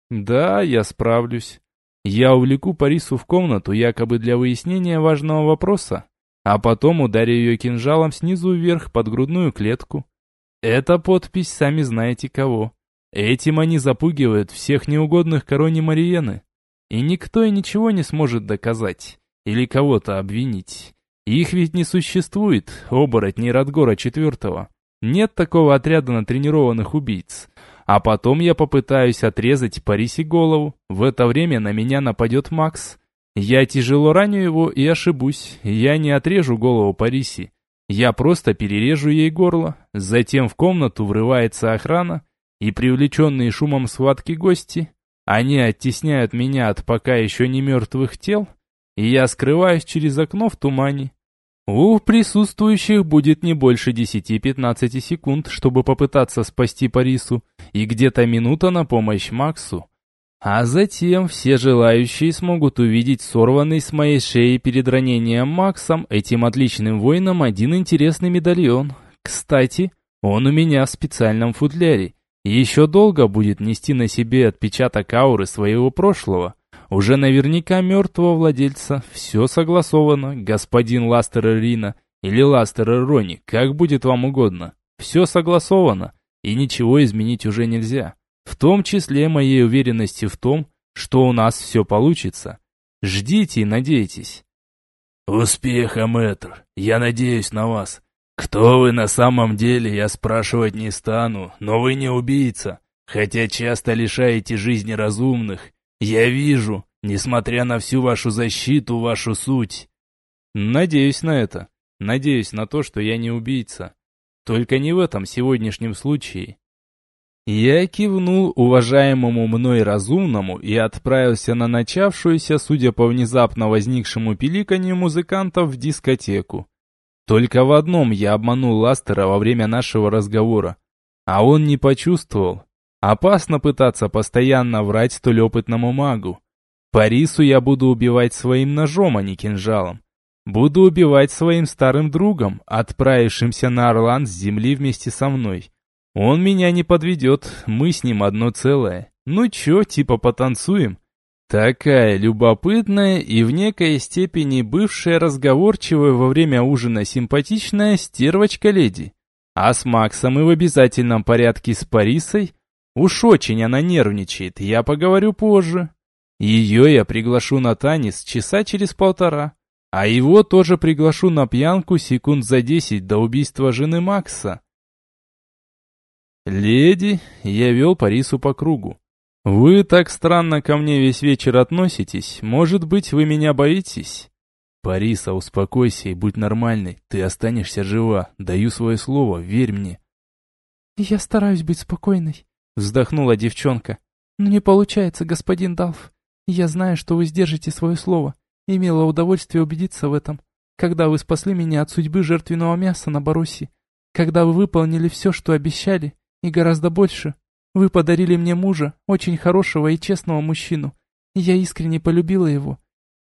Да, я справлюсь. Я увлеку Парису в комнату якобы для выяснения важного вопроса, а потом ударю ее кинжалом снизу вверх под грудную клетку. Это подпись сами знаете кого. Этим они запугивают всех неугодных короне Мариены. И никто и ничего не сможет доказать или кого-то обвинить. Их ведь не существует, оборотней Радгора четвертого. Нет такого отряда натренированных убийц. А потом я попытаюсь отрезать Парисе голову. В это время на меня нападет Макс. Я тяжело раню его и ошибусь. Я не отрежу голову Парисе. Я просто перережу ей горло. Затем в комнату врывается охрана и привлеченные шумом схватки гости. Они оттесняют меня от пока еще не мертвых тел, и я скрываюсь через окно в тумане. У присутствующих будет не больше десяти-пятнадцати секунд, чтобы попытаться спасти Парису, и где-то минута на помощь Максу. А затем все желающие смогут увидеть сорванный с моей шеи перед ранением Максом этим отличным воином один интересный медальон. Кстати, он у меня в специальном футляре, и еще долго будет нести на себе отпечаток ауры своего прошлого. Уже наверняка мертвого владельца. Все согласовано, господин Ластер Рина или Ластер Рони, как будет вам угодно. Все согласовано, и ничего изменить уже нельзя. В том числе моей уверенности в том, что у нас все получится. Ждите и надейтесь. Успеха, мэтр. Я надеюсь на вас. Кто вы на самом деле, я спрашивать не стану, но вы не убийца, хотя часто лишаете жизни разумных. Я вижу, несмотря на всю вашу защиту, вашу суть. Надеюсь на это. Надеюсь на то, что я не убийца. Только не в этом сегодняшнем случае. Я кивнул уважаемому мной разумному и отправился на начавшуюся, судя по внезапно возникшему пиликанью музыкантов, в дискотеку. Только в одном я обманул Ластера во время нашего разговора, а он не почувствовал. Опасно пытаться постоянно врать столь опытному магу. Парису я буду убивать своим ножом, а не кинжалом. Буду убивать своим старым другом, отправившимся на Орлан с земли вместе со мной. Он меня не подведет, мы с ним одно целое. Ну чё, типа потанцуем? Такая любопытная и в некой степени бывшая разговорчивая во время ужина симпатичная стервочка-леди. А с Максом и в обязательном порядке с Парисой? Уж очень она нервничает, я поговорю позже. Ее я приглашу на танец часа через полтора, а его тоже приглашу на пьянку секунд за десять до убийства жены Макса. Леди, я вел Парису по кругу. Вы так странно ко мне весь вечер относитесь, может быть, вы меня боитесь? Париса, успокойся и будь нормальной, ты останешься жива, даю свое слово, верь мне. Я стараюсь быть спокойной. Вздохнула девчонка. Но не получается, господин Далф. Я знаю, что вы сдержите свое слово. Имела удовольствие убедиться в этом, когда вы спасли меня от судьбы жертвенного мяса на Боросе. Когда вы выполнили все, что обещали, и гораздо больше. Вы подарили мне мужа, очень хорошего и честного мужчину. И я искренне полюбила его.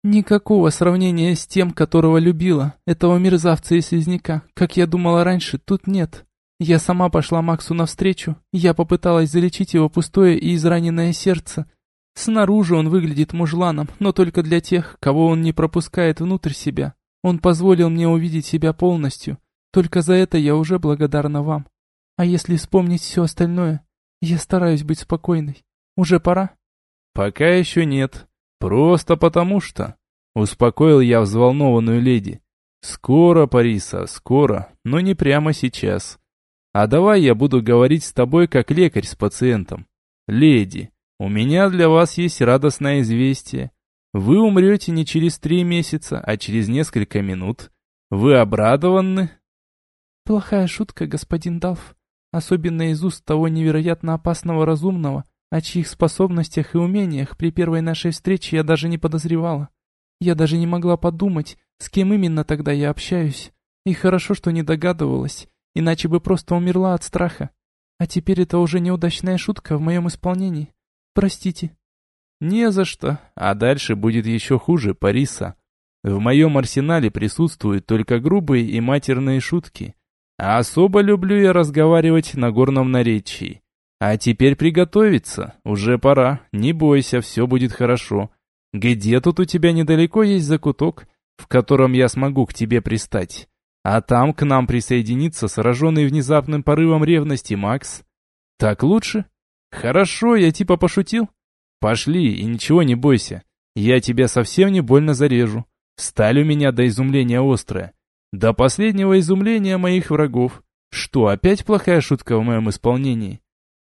Никакого сравнения с тем, которого любила, этого мерзавца и слизняка, как я думала раньше, тут нет. Я сама пошла Максу навстречу, я попыталась залечить его пустое и израненное сердце. Снаружи он выглядит мужланом, но только для тех, кого он не пропускает внутрь себя. Он позволил мне увидеть себя полностью. Только за это я уже благодарна вам. А если вспомнить все остальное, я стараюсь быть спокойной. Уже пора? Пока еще нет. Просто потому что... Успокоил я взволнованную леди. Скоро, Париса, скоро, но не прямо сейчас. А давай я буду говорить с тобой как лекарь с пациентом. Леди, у меня для вас есть радостное известие. Вы умрете не через три месяца, а через несколько минут. Вы обрадованы? Плохая шутка, господин Далф. Особенно из уст того невероятно опасного разумного, о чьих способностях и умениях при первой нашей встрече я даже не подозревала. Я даже не могла подумать, с кем именно тогда я общаюсь. И хорошо, что не догадывалась, иначе бы просто умерла от страха. А теперь это уже неудачная шутка в моем исполнении. Простите. Не за что, а дальше будет еще хуже, Париса. В моем арсенале присутствуют только грубые и матерные шутки. А особо люблю я разговаривать на горном наречии. А теперь приготовиться, уже пора, не бойся, все будет хорошо. Где тут у тебя недалеко есть закуток, в котором я смогу к тебе пристать? А там к нам присоединится сраженный внезапным порывом ревности Макс. Так лучше? Хорошо, я типа пошутил? Пошли и ничего не бойся, я тебя совсем не больно зарежу. Сталь у меня до изумления острая. До последнего изумления моих врагов. Что, опять плохая шутка в моем исполнении?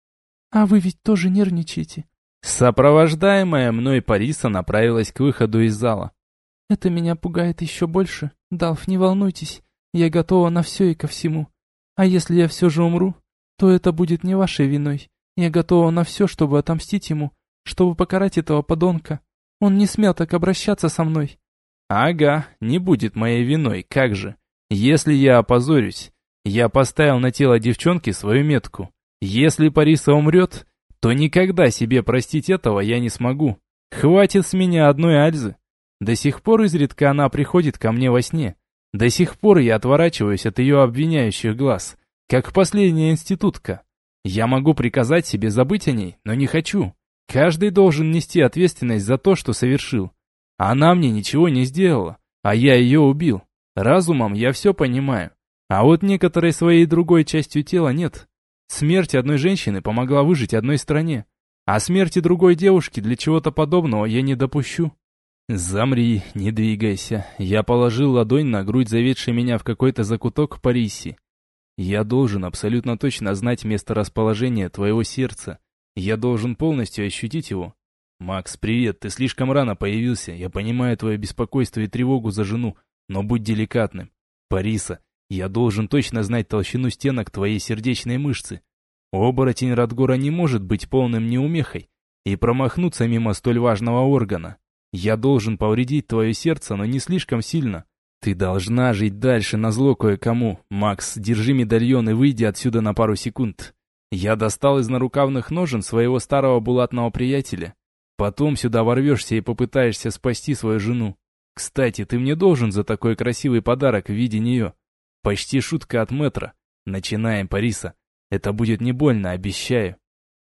А вы ведь тоже нервничаете. Сопровождаемая мной Париса направилась к выходу из зала. Это меня пугает еще больше. Далф, не волнуйтесь, я готова на все и ко всему. А если я все же умру, то это будет не вашей виной. Я готова на все, чтобы отомстить ему, чтобы покарать этого подонка. Он не смел так обращаться со мной. Ага, не будет моей виной, как же. Если я опозорюсь, я поставил на тело девчонки свою метку. Если Париса умрет, то никогда себе простить этого я не смогу. Хватит с меня одной Альзы. До сих пор изредка она приходит ко мне во сне. До сих пор я отворачиваюсь от ее обвиняющих глаз, как последняя институтка. Я могу приказать себе забыть о ней, но не хочу. Каждый должен нести ответственность за то, что совершил. Она мне ничего не сделала, а я ее убил. Разумом я все понимаю. А вот некоторой своей другой частью тела нет. Смерть одной женщины помогла выжить одной стране, а смерти другой девушки для чего-то подобного я не допущу. Замри, не двигайся. Я положил ладонь на грудь заведшей меня в какой-то закуток Париси. Я должен абсолютно точно знать месторасположение твоего сердца. Я должен полностью ощутить его. Макс, привет, ты слишком рано появился. Я понимаю твое беспокойство и тревогу за жену, но будь деликатным. Париса, я должен точно знать толщину стенок твоей сердечной мышцы. Оборотень Радгора не может быть полным неумехой и промахнуться мимо столь важного органа. Я должен повредить твое сердце, но не слишком сильно. Ты должна жить дальше назло кое-кому. Макс, держи медальон и выйди отсюда на пару секунд. Я достал из нарукавных ножен своего старого булатного приятеля. Потом сюда ворвешься и попытаешься спасти свою жену. Кстати, ты мне должен за такой красивый подарок в виде нее. Почти шутка от мэтра. Начинаем, Париса. Это будет не больно, обещаю.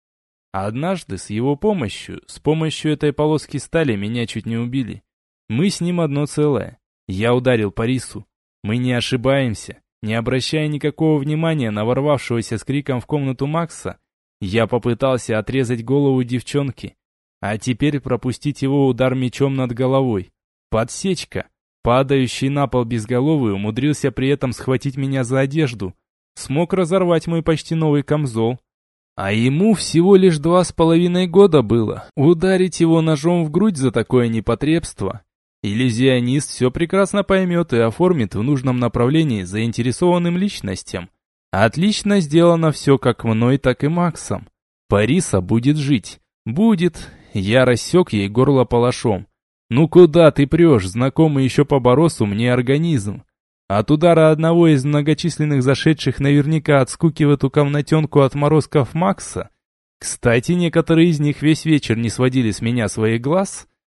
Однажды с его помощью, с помощью этой полоски стали меня чуть не убили. Мы с ним одно целое. Я ударил Парису. Мы не ошибаемся. Не обращая никакого внимания на ворвавшегося с криком в комнату Макса, я попытался отрезать голову девчонки, а теперь пропустить его удар мечом над головой. Подсечка. Падающий на пол безголовый умудрился при этом схватить меня за одежду. Смог разорвать мой почти новый камзол. А ему всего лишь два с половиной года было. Ударить его ножом в грудь за такое непотребство. Иллюзионист все прекрасно поймет и оформит в нужном направлении заинтересованным личностям. Отлично сделано все как мной, так и Максом. Париса будет жить. Будет. Я рассек ей горло палашом. Ну куда ты прешь, знакомый еще по Боросу мне организм? От удара одного из многочисленных зашедших наверняка от скуки в эту комнатенку отморозков Макса. Кстати, некоторые из них весь вечер не сводили с меня своих глаз.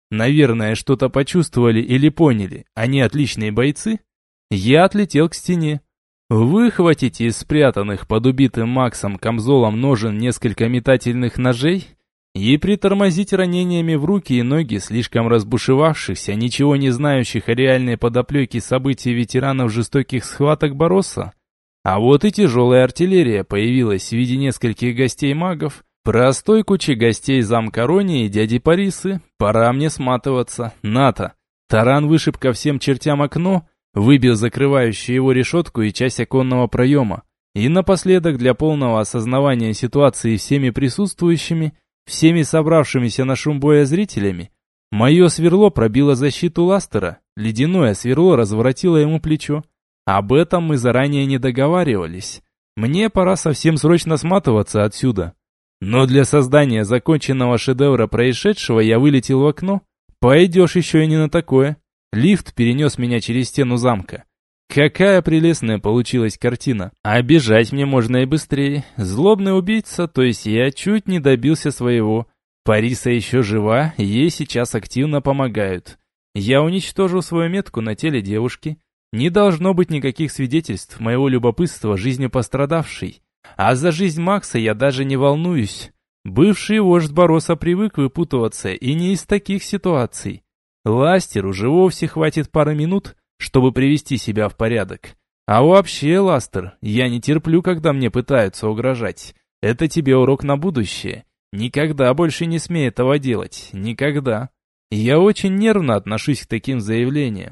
наверное, что-то почувствовали или поняли, они отличные бойцы, я отлетел к стене. Выхватить из спрятанных под убитым Максом камзолом ножен несколько метательных ножей и притормозить ранениями в руки и ноги слишком разбушевавшихся, ничего не знающих о реальной подоплеке событий ветеранов жестоких схваток Бароса. А вот и тяжелая артиллерия появилась в виде нескольких гостей-магов, простой кучи гостей замка Рони и дяди Парисы. Пора мне сматываться. НАТО. Таран вышиб ко всем чертям окно, выбил закрывающую его решетку и часть оконного проема. И напоследок, для полного осознавания ситуации всеми присутствующими, всеми собравшимися на шум боя зрителями, мое сверло пробило защиту Ластера, ледяное сверло разворотило ему плечо. Об этом мы заранее не договаривались. Мне пора совсем срочно сматываться отсюда. Но для создания законченного шедевра происшедшего я вылетел в окно. Пойдешь еще и не на такое. Лифт перенес меня через стену замка. Какая прелестная получилась картина. А бежать мне можно и быстрее. Злобный убийца, то есть я чуть не добился своего. Париса еще жива, ей сейчас активно помогают. Я уничтожил свою метку на теле девушки. Не должно быть никаких свидетельств моего любопытства жизнью пострадавшей. А за жизнь Макса я даже не волнуюсь. Бывший вождь Бароса привык выпутываться и не из таких ситуаций. Ластеру же вовсе хватит пары минут, чтобы привести себя в порядок. А вообще, Ластер, я не терплю, когда мне пытаются угрожать. Это тебе урок на будущее. Никогда больше не смей этого делать. Никогда. Я очень нервно отношусь к таким заявлениям.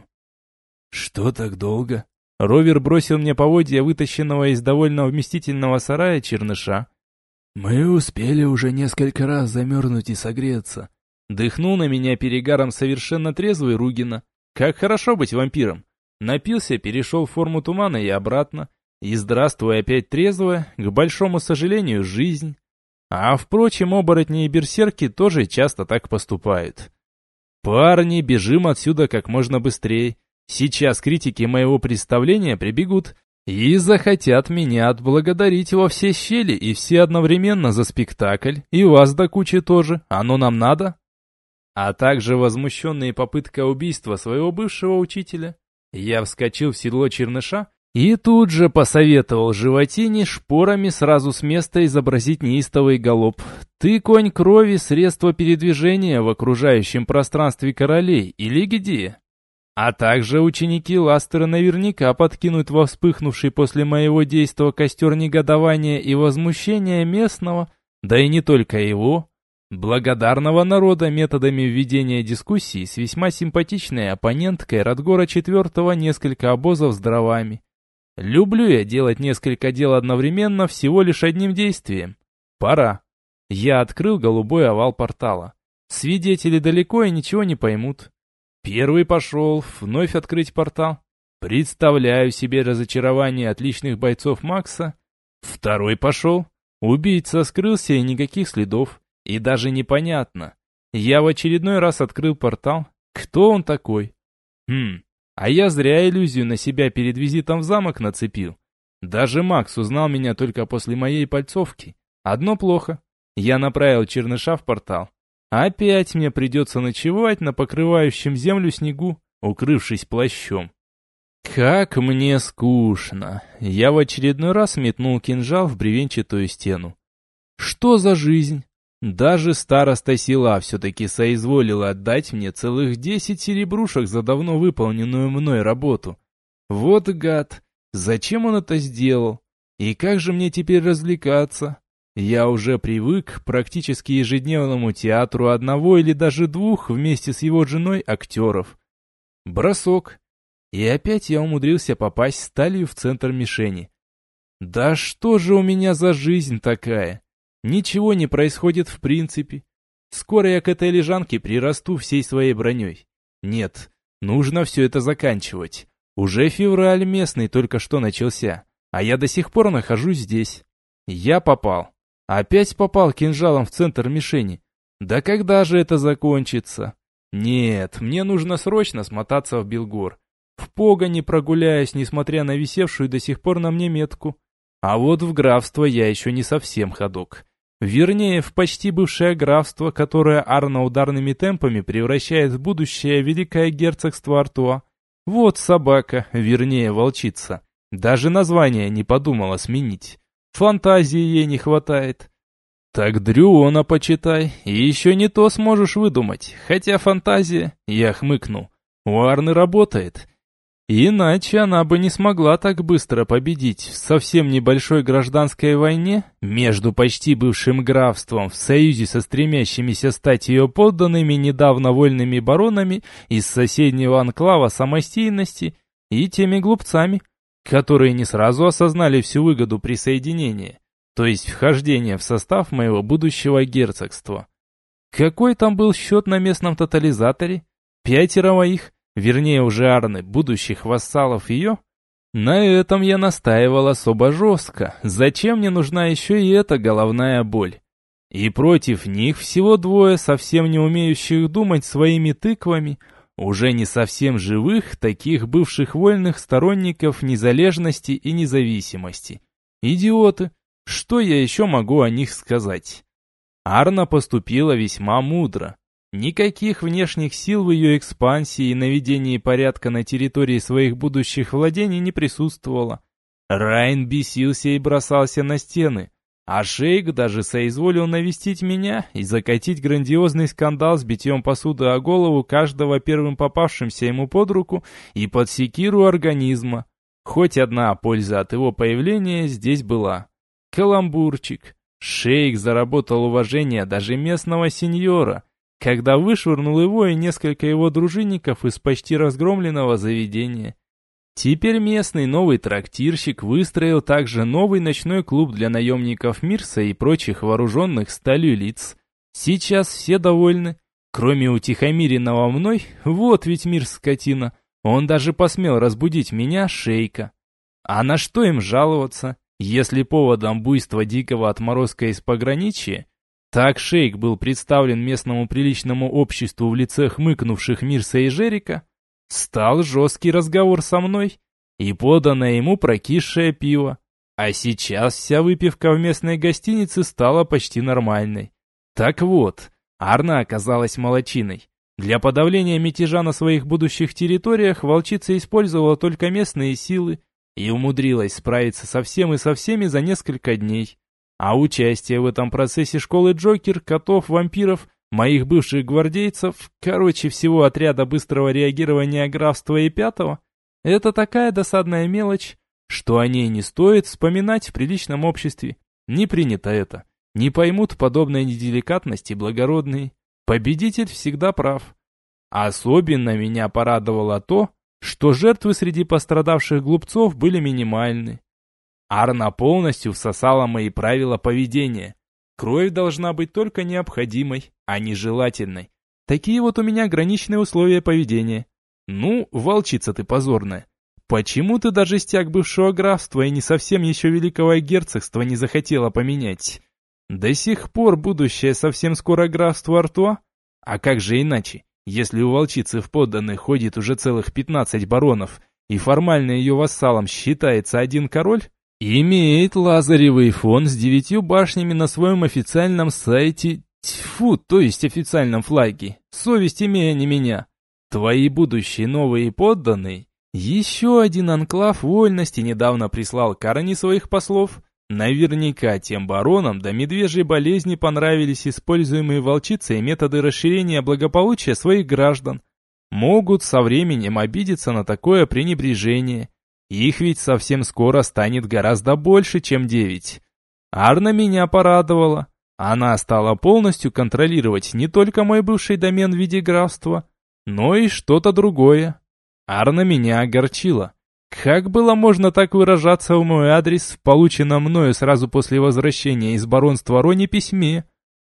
«Что так долго?» Ровер бросил мне поводья вытащенного из довольно вместительного сарая черныша. «Мы успели уже несколько раз замерзнуть и согреться». Дыхнул на меня перегаром совершенно трезвый Ругина. Как хорошо быть вампиром. Напился, перешел в форму тумана и обратно. И здравствуй опять трезвая, к большому сожалению, жизнь. А впрочем, оборотни и берсерки тоже часто так поступают. Парни, бежим отсюда как можно быстрее. Сейчас критики моего представления прибегут и захотят меня отблагодарить во все щели и все одновременно за спектакль, и вас до кучи тоже, оно нам надо. А также возмущенная попытка убийства своего бывшего учителя. Я вскочил в седло черныша и тут же посоветовал животине шпорами сразу с места изобразить неистовый галоп. Ты, конь крови, средство передвижения в окружающем пространстве королей или где? А также ученики Ластера наверняка подкинут во вспыхнувший после моего действа костер негодования и возмущения местного, да и не только его, благодарного народа методами введения дискуссий с весьма симпатичной оппоненткой Радгора четвёртого несколько обозов с дровами. Люблю я делать несколько дел одновременно всего лишь одним действием. Пора. Я открыл голубой овал портала. Свидетели далеко и ничего не поймут. Первый пошел вновь открыть портал. Представляю себе разочарование отличных бойцов Макса. Второй пошел. Убийца скрылся и никаких следов. И даже непонятно. Я в очередной раз открыл портал. Кто он такой? Хм, а я зря иллюзию на себя перед визитом в замок нацепил. Даже Макс узнал меня только после моей пальцовки. Одно плохо. Я направил черныша в портал. Опять мне придется ночевать на покрывающем землю снегу, укрывшись плащом. Как мне скучно. Я в очередной раз метнул кинжал в бревенчатую стену. Что за жизнь? Даже староста села все-таки соизволила отдать мне целых десять серебрушек за давно выполненную мной работу. Вот гад, зачем он это сделал? И как же мне теперь развлекаться? Я уже привык к практически ежедневному театру одного или даже двух вместе с его женой актеров. Бросок. И опять я умудрился попасть сталью в центр мишени. Да что же у меня за жизнь такая? Ничего не происходит в принципе. Скоро я к этой лежанке прирасту всей своей броней. Нет, нужно все это заканчивать. Уже февраль местный только что начался, а я до сих пор нахожусь здесь. Я попал. Опять попал кинжалом в центр мишени. Да когда же это закончится? Нет, мне нужно срочно смотаться в Белгор. В погоне прогуляюсь, несмотря на висевшую до сих пор на мне метку. А вот в графство я еще не совсем ходок. Вернее, в почти бывшее графство, которое Арна ударными темпами превращает в будущее великое герцогство Артуа. Вот собака, вернее волчица. Даже название не подумала сменить. Фантазии ей не хватает. Так Дрюона почитай, и еще не то сможешь выдумать. Хотя фантазия, я хмыкнул, у Арны работает. Иначе она бы не смогла так быстро победить в совсем небольшой гражданской войне между почти бывшим графством в союзе со стремящимися стать ее подданными недавно вольными баронами из соседнего анклава самостийности и теми глупцами, которые не сразу осознали всю выгоду присоединения, то есть вхождения в состав моего будущего герцогства. Какой там был счет на местном тотализаторе? Пятеро моих, вернее уже Арны, будущих вассалов ее? На этом я настаивал особо жестко. Зачем мне нужна еще и эта головная боль? И против них всего двое совсем не умеющих думать своими тыквами, уже не совсем живых, таких бывших вольных сторонников незалежности и независимости. Идиоты! Что я еще могу о них сказать? Арна поступила весьма мудро. Никаких внешних сил в ее экспансии и наведении порядка на территории своих будущих владений не присутствовало. Райн бесился и бросался на стены, а шейх даже соизволил навестить меня и закатить грандиозный скандал с битьем посуды о голову каждого первым попавшимся ему под руку и под секиру организма. Хоть одна польза от его появления здесь была. Каламбурчик. Шейх заработал уважение даже местного сеньора, когда вышвырнул его и несколько его дружинников из почти разгромленного заведения. Теперь местный новый трактирщик выстроил также новый ночной клуб для наемников Мирса и прочих вооруженных сталью лиц. Сейчас все довольны, кроме утихомиренного мной, вот ведь Мирс скотина, он даже посмел разбудить меня, шейка. А на что им жаловаться, если поводом буйства дикого отморозка из пограничья, так шейк был представлен местному приличному обществу в лице хмыкнувших Мирса и Жерика, стал жесткий разговор со мной и поданное ему прокисшее пиво. А сейчас вся выпивка в местной гостинице стала почти нормальной. Так вот, Арна оказалась молодчиной. Для подавления мятежа на своих будущих территориях волчица использовала только местные силы и умудрилась справиться со всем и со всеми за несколько дней. А участие в этом процессе школы Джокер, котов, вампиров, моих бывших гвардейцев, короче всего отряда быстрого реагирования графства и пятого, это такая досадная мелочь, что о ней не стоит вспоминать в приличном обществе. Не принято это. Не поймут подобной неделикатности благородные. Победитель всегда прав. Особенно меня порадовало то, что жертвы среди пострадавших глупцов были минимальны. Арна полностью всосала мои правила поведения. Кровь должна быть только необходимой, а не желательной. Такие вот у меня граничные условия поведения. Ну, волчица ты позорная. Почему ты даже стяг бывшего графства и не совсем еще великого герцогства не захотела поменять? До сих пор будущее совсем скоро графство Артуа? А как же иначе, если у волчицы в подданных ходит уже целых пятнадцать баронов, и формально ее вассалом считается один король? Имеет лазаревый фон с девятью башнями на своем официальном сайте, тьфу, то есть официальном флаге, совесть имея не меня. Твои будущие новые подданные, еще один анклав вольности недавно прислал к Арне своих послов. Наверняка тем баронам до медвежьей болезни понравились используемые волчицей методы расширения благополучия своих граждан. Могут со временем обидеться на такое пренебрежение. Их ведь совсем скоро станет гораздо больше, чем девять. Арна меня порадовала. Она стала полностью контролировать не только мой бывший домен в виде графства, но и что-то другое. Арна меня огорчила. Как было можно так выражаться в мой адрес в полученном мною сразу после возвращения из баронства Рони письме?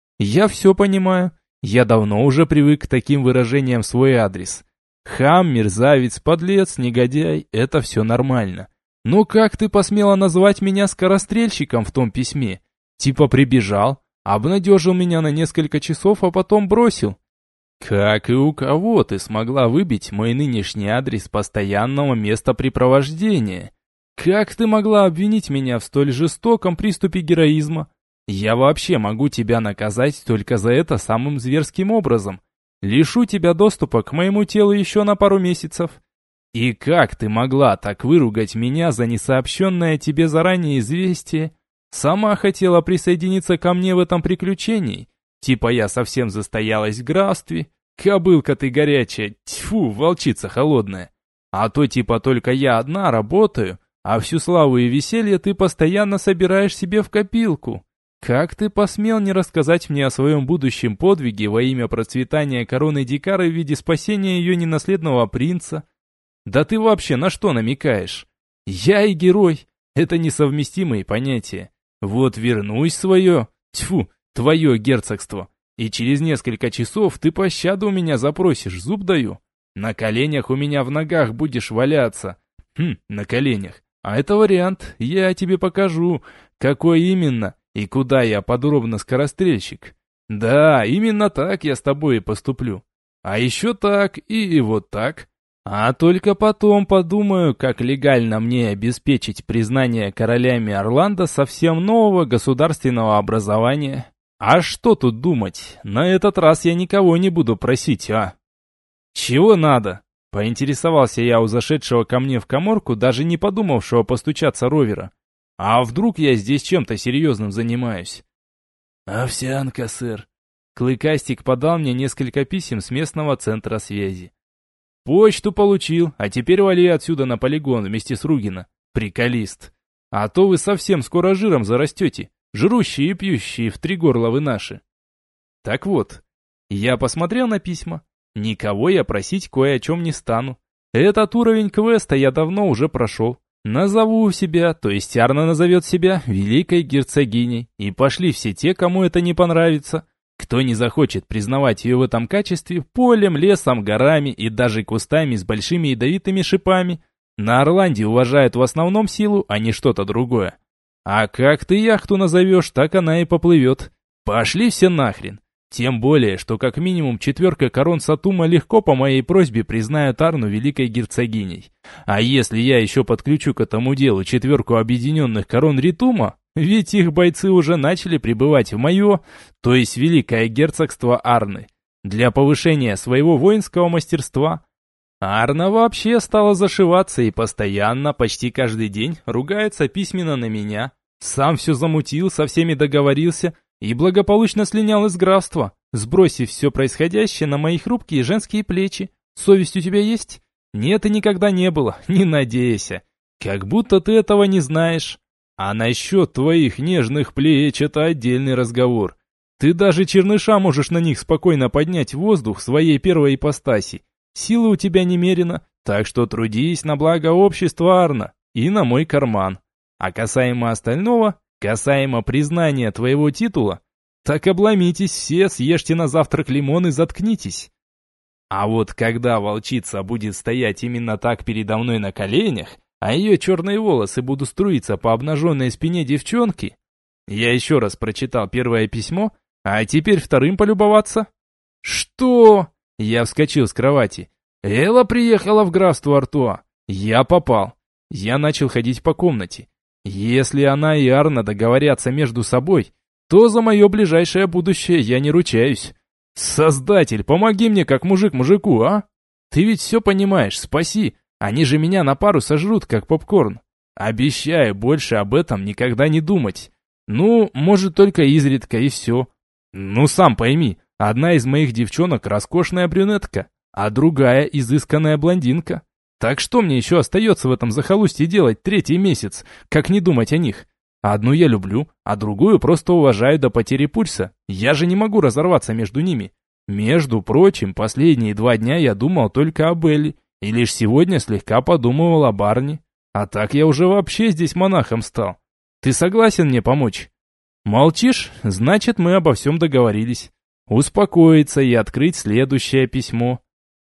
Я все понимаю. Я давно уже привык к таким выражениям в свой адрес. Хам, мерзавец, подлец, негодяй – это все нормально. Но как ты посмела назвать меня скорострельщиком в том письме? Типа прибежал, обнадежил меня на несколько часов, а потом бросил. Как и у кого ты смогла выбить мой нынешний адрес постоянного местопрепровождения? Как ты могла обвинить меня в столь жестоком приступе героизма? Я вообще могу тебя наказать только за это самым зверским образом. Лишу тебя доступа к моему телу еще на пару месяцев. И как ты могла так выругать меня за несообщенное тебе заранее известие? Сама хотела присоединиться ко мне в этом приключении? Типа я совсем застоялась в графстве? Кобылка ты горячая, тьфу, волчица холодная. А то типа только я одна работаю, а всю славу и веселье ты постоянно собираешь себе в копилку. Как ты посмел не рассказать мне о своем будущем подвиге во имя процветания короны Дикары в виде спасения ее ненаследного принца? Да ты вообще на что намекаешь? Я и герой — это несовместимые понятия. Вот вернусь свое, тьфу, твое герцогство, и через несколько часов ты пощаду у меня запросишь, зуб даю. На коленях у меня в ногах будешь валяться. Хм, на коленях. А это вариант, я тебе покажу, какой именно и куда я подробно скорострельщик. Да, именно так я с тобой и поступлю. А еще так и вот так. А только потом подумаю, как легально мне обеспечить признание королями Орландо совсем нового государственного образования. А что тут думать? На этот раз я никого не буду просить, а? Чего надо? Поинтересовался я у зашедшего ко мне в каморку, даже не подумавшего постучаться ровера. А вдруг я здесь чем-то серьезным занимаюсь? Овсянка, сэр. Клыкастик подал мне несколько писем с местного центра связи. Почту получил, а теперь вали отсюда на полигон вместе с Ругино. Приколист. А то вы совсем скоро жиром зарастете. Жрущие и пьющие в три горла вы наши. Так вот, я посмотрел на письма. Никого я просить кое о чем не стану. Этот уровень квеста я давно уже прошел. Назову себя, то есть Арна назовет себя, великой герцогиней. И пошли все те, кому это не понравится. Кто не захочет признавать ее в этом качестве, полем, лесом, горами и даже кустами с большими ядовитыми шипами. На Орланде уважают в основном силу, а не что-то другое. А как ты яхту назовешь, так она и поплывет. Пошли все нахрен. Тем более, что как минимум четверка корон Сатума легко по моей просьбе признают Арну великой герцогиней. А если я еще подключу к этому делу четверку объединенных корон Ритума, ведь их бойцы уже начали прибывать в мое, то есть великое герцогство Арны, для повышения своего воинского мастерства. Арна вообще стала зашиваться и постоянно, почти каждый день, ругается письменно на меня. Сам все замутил, со всеми договорился и благополучно слинял из графства, сбросив все происходящее на мои хрупкие женские плечи. Совесть у тебя есть? Нет и никогда не было, не надейся. Как будто ты этого не знаешь. А насчет твоих нежных плеч это отдельный разговор. Ты даже черныша можешь на них спокойно поднять в воздух своей первой ипостаси. Силы у тебя немерено, так что трудись на благо общества, Арна, и на мой карман. А касаемо остального, касаемо признания твоего титула, так обломитесь все, съешьте на завтрак лимон и заткнитесь. А вот когда волчица будет стоять именно так передо мной на коленях, а ее черные волосы будут струиться по обнаженной спине девчонки, я еще раз прочитал первое письмо, а теперь вторым полюбоваться. Что? Я вскочил с кровати. Элла приехала в графство Артуа. Я попал. Я начал ходить по комнате. Если она и Арна договорятся между собой, то за мое ближайшее будущее я не ручаюсь. Создатель, помоги мне как мужик мужику, а? Ты ведь все понимаешь, спаси. Они же меня на пару сожрут, как попкорн. Обещаю больше об этом никогда не думать. Ну, может, только изредка и все. Ну, сам пойми, одна из моих девчонок роскошная брюнетка, а другая изысканная блондинка. Так что мне еще остается в этом захолустье делать третий месяц, как не думать о них? Одну я люблю, а другую просто уважаю до потери пульса. Я же не могу разорваться между ними. Между прочим, последние два дня я думал только об Элли, и лишь сегодня слегка подумывал о Барни. А так я уже вообще здесь монахом стал. Ты согласен мне помочь? Молчишь? Значит, мы обо всем договорились. Успокоиться и открыть следующее письмо.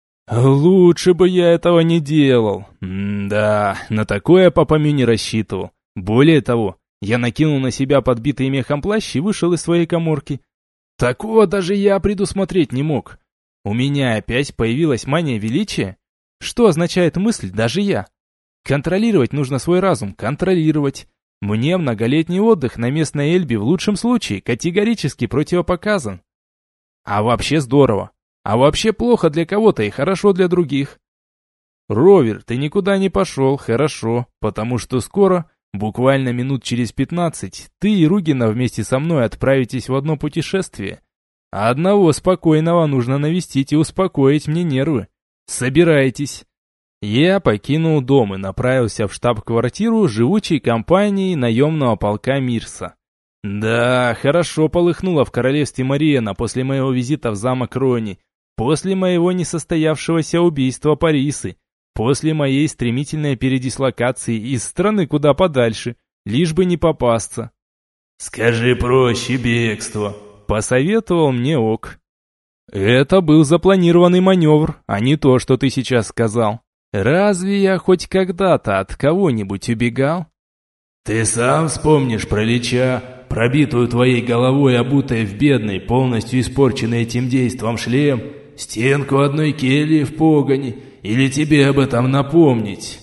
Лучше бы я этого не делал. М-да, на такое Папамю не рассчитывал. Более того, я накинул на себя подбитый мехом плащ и вышел из своей каморки. Такого даже я предусмотреть не мог. У меня опять появилась мания величия? Что означает мысль «даже я»? Контролировать нужно свой разум, контролировать. Мне многолетний отдых на местной Эльбе в лучшем случае категорически противопоказан. А вообще здорово. А вообще плохо для кого-то и хорошо для других. Ровер, ты никуда не пошел, хорошо, потому что скоро, буквально минут через пятнадцать, ты и Ругина вместе со мной отправитесь в одно путешествие. А одного спокойного нужно навестить и успокоить мне нервы. Собирайтесь. Я покинул дом и направился в штаб-квартиру живучей компании наемного полка Мирса. Да, хорошо полыхнуло в королевстве Мариена после моего визита в замок Рони, после моего несостоявшегося убийства Парисы, после моей стремительной передислокации из страны куда подальше, лишь бы не попасться. «Скажи проще бегство», — посоветовал мне Ок. Это был запланированный маневр, а не то, что ты сейчас сказал. Разве я хоть когда-то от кого-нибудь убегал? «Ты сам вспомнишь про Лича, пробитую твоей головой, обутой в бедный, полностью испорченный этим действом шлем, стенку одной кельи в погоне, или тебе об этом напомнить?»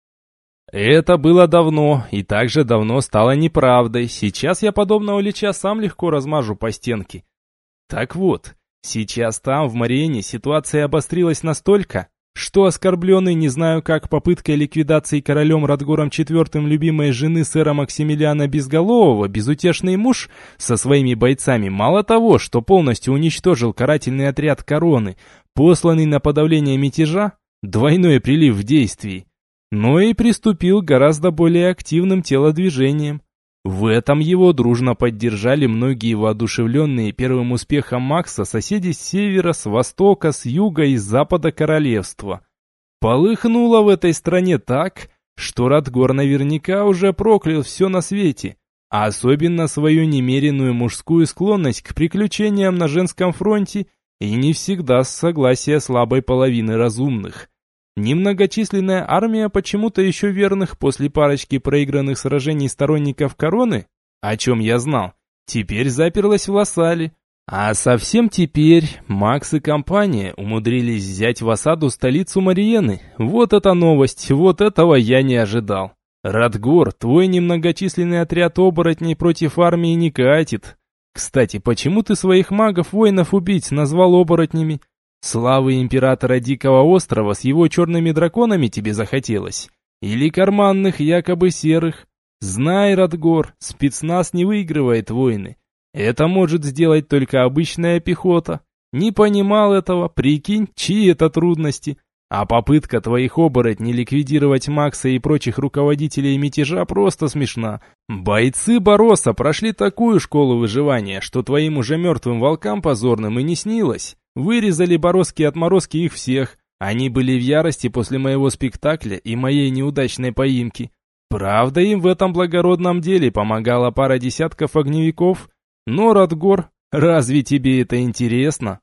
Это было давно, и также давно стало неправдой. Сейчас я подобного Лича сам легко размажу по стенке. Так вот, сейчас там, в Мариене, ситуация обострилась настолько, что оскорбленный, не знаю как, попыткой ликвидации королем Радгором четвёртым любимой жены сэра Максимилиана Безголового, безутешный муж со своими бойцами мало того, что полностью уничтожил карательный отряд короны, посланный на подавление мятежа, двойной прилив в действии, но и приступил к гораздо более активным телодвижениям. В этом его дружно поддержали многие воодушевленные первым успехом Макса соседи с севера, с востока, с юга и с запада королевства. Полыхнуло в этой стране так, что Радгор наверняка уже проклял все на свете, а особенно свою немеренную мужскую склонность к приключениям на женском фронте и не всегда с согласия слабой половины разумных. Немногочисленная армия почему-то еще верных после парочки проигранных сражений сторонников короны, о чем я знал, теперь заперлась в Лассале. А совсем теперь Макс и компания умудрились взять в осаду столицу Мариены. Вот это новость, вот этого я не ожидал. Радгор, твой немногочисленный отряд оборотней против армии не катит. Кстати, почему ты своих магов-воинов-убийц назвал оборотнями? Славы императора Дикого острова с его черными драконами тебе захотелось? Или карманных, якобы серых? Знай, Радгор, спецназ не выигрывает войны. Это может сделать только обычная пехота. Не понимал этого, прикинь, чьи это трудности. А попытка твоих оборотней ликвидировать Макса и прочих руководителей мятежа просто смешна. Бойцы Бороса прошли такую школу выживания, что твоим уже мертвым волкам позорным и не снилось. Вырезали Бороски и отморозки их всех. Они были в ярости после моего спектакля и моей неудачной поимки. Правда, им в этом благородном деле помогала пара десятков огневиков. Но, Радгор, разве тебе это интересно?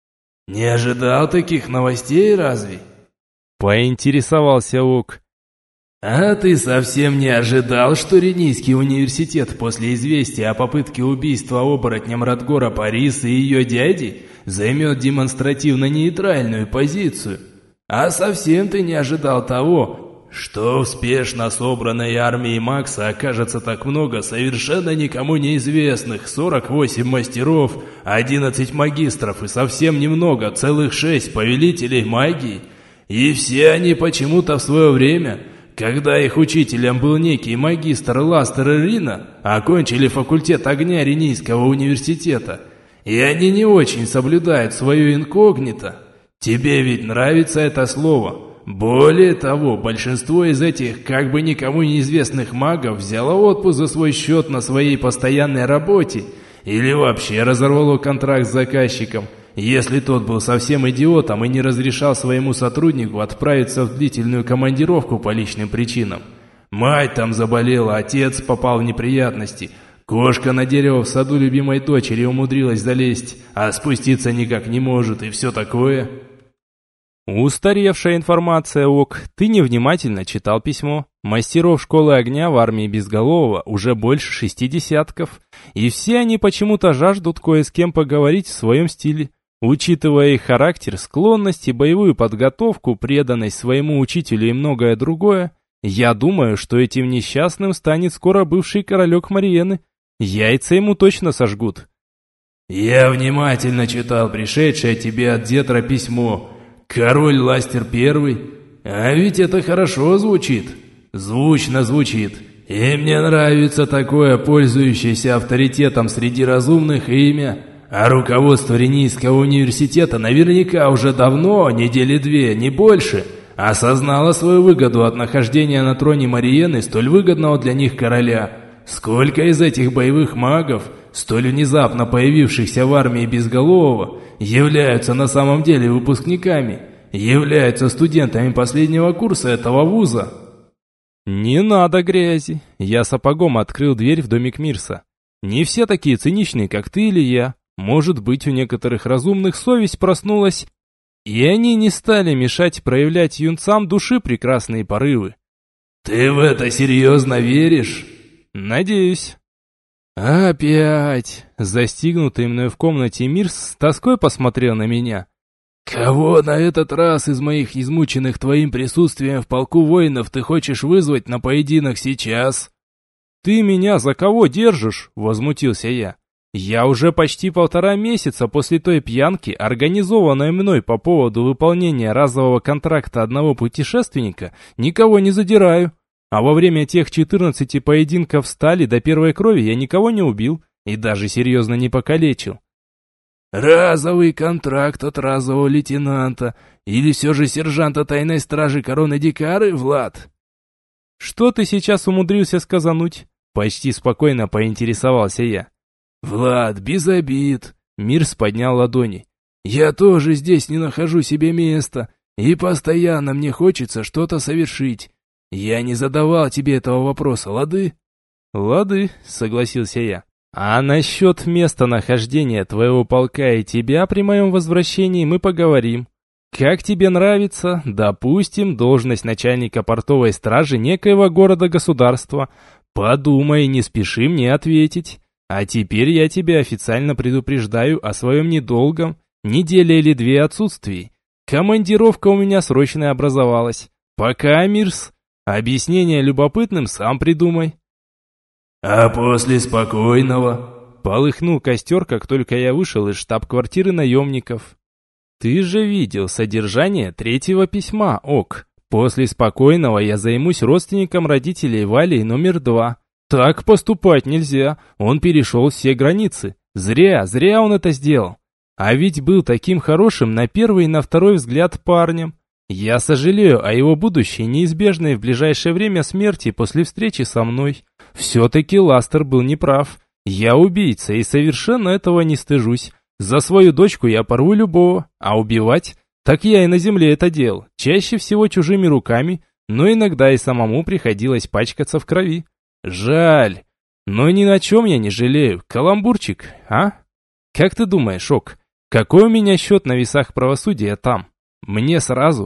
«Не ожидал таких новостей, разве?» Поинтересовался Ок. «А ты совсем не ожидал, что Ренийский университет после известия о попытке убийства оборотнем Радгора Парисы и ее дяди займет демонстративно нейтральную позицию? А совсем ты не ожидал того, что в спешно собранной армии Макса окажется так много совершенно никому неизвестных, сорок восемь мастеров, одиннадцать магистров и совсем немного, целых шесть повелителей магии? И все они почему-то в свое время, когда их учителем был некий магистр Ластер Рина, окончили факультет огня Ренийского университета. И они не очень соблюдают свое инкогнито. Тебе ведь нравится это слово. Более того, большинство из этих как бы никому неизвестных магов взяло отпуск за свой счет на своей постоянной работе или вообще разорвало контракт с заказчиком, если тот был совсем идиотом и не разрешал своему сотруднику отправиться в длительную командировку по личным причинам. Мать там заболела, отец попал в неприятности, кошка на дерево в саду любимой дочери умудрилась залезть, а спуститься никак не может и все такое. Устаревшая информация, Ок, ты невнимательно читал письмо. Мастеров школы огня в армии Безголового уже больше шести десятков, и все они почему-то жаждут кое с кем поговорить в своем стиле. Учитывая их характер, склонности, боевую подготовку, преданность своему учителю и многое другое, Я думаю, что этим несчастным станет скоро бывший королек Мариены. Яйца ему точно сожгут. Я внимательно читал пришедшее тебе от Детра письмо. Король Ластер Первый. А ведь это хорошо звучит. Звучно звучит. И мне нравится такое пользующееся авторитетом среди разумных имя. А руководство Ренийского университета наверняка уже давно, недели две, не больше, осознало свою выгоду от нахождения на троне Мариены столь выгодного для них короля. Сколько из этих боевых магов, столь внезапно появившихся в армии Безголового, являются на самом деле выпускниками, являются студентами последнего курса этого вуза? Не надо грязи. Я сапогом открыл дверь в домик Мирса. Не все такие циничные, как ты или я. Может быть, у некоторых разумных совесть проснулась, и они не стали мешать проявлять юнцам души прекрасные порывы. Ты в это серьезно веришь? Надеюсь. Опять. Застигнутый мной в комнате Мирс с тоской посмотрел на меня. Кого на этот раз из моих измученных твоим присутствием в полку воинов ты хочешь вызвать на поединок сейчас? Ты меня за кого держишь? Возмутился я. Я уже почти полтора месяца после той пьянки, организованной мной по поводу выполнения разового контракта одного путешественника, никого не задираю. А во время тех четырнадцати поединков стали до первой крови я никого не убил и даже серьезно не покалечил. Разовый контракт от разового лейтенанта или все же сержанта тайной стражи короны Дикары, Влад? Что ты сейчас умудрился сказануть? Почти спокойно поинтересовался я. «Влад, без обид!» Мирс поднял ладони. «Я тоже здесь не нахожу себе места, и постоянно мне хочется что-то совершить. Я не задавал тебе этого вопроса, лады?» «Лады», — согласился я. «А насчет местонахождения твоего полка и тебя при моем возвращении мы поговорим. Как тебе нравится, допустим, должность начальника портовой стражи некоего города-государства? Подумай, не спеши мне ответить». А теперь я тебя официально предупреждаю о своем недолгом, неделе или две отсутствии. Командировка у меня срочная образовалась. Пока, Мирс. Объяснение любопытным сам придумай. А после спокойного? Полыхнул костер, как только я вышел из штаб-квартиры наемников. Ты же видел содержание третьего письма, Ок. После спокойного я займусь родственником родителей Валии номер два. Так поступать нельзя, он перешел все границы. Зря, зря он это сделал. А ведь был таким хорошим на первый и на второй взгляд парнем. Я сожалею о его будущей, неизбежной в ближайшее время смерти после встречи со мной. Все-таки Ластер был неправ. Я убийца и совершенно этого не стыжусь. За свою дочку я порву любого, а убивать? Так я и на земле это делал, чаще всего чужими руками, но иногда и самому приходилось пачкаться в крови. Жаль, но ни на чем я не жалею. Каламбурчик, а? Как ты думаешь, Ок, какой у меня счет на весах правосудия там? Мне сразу?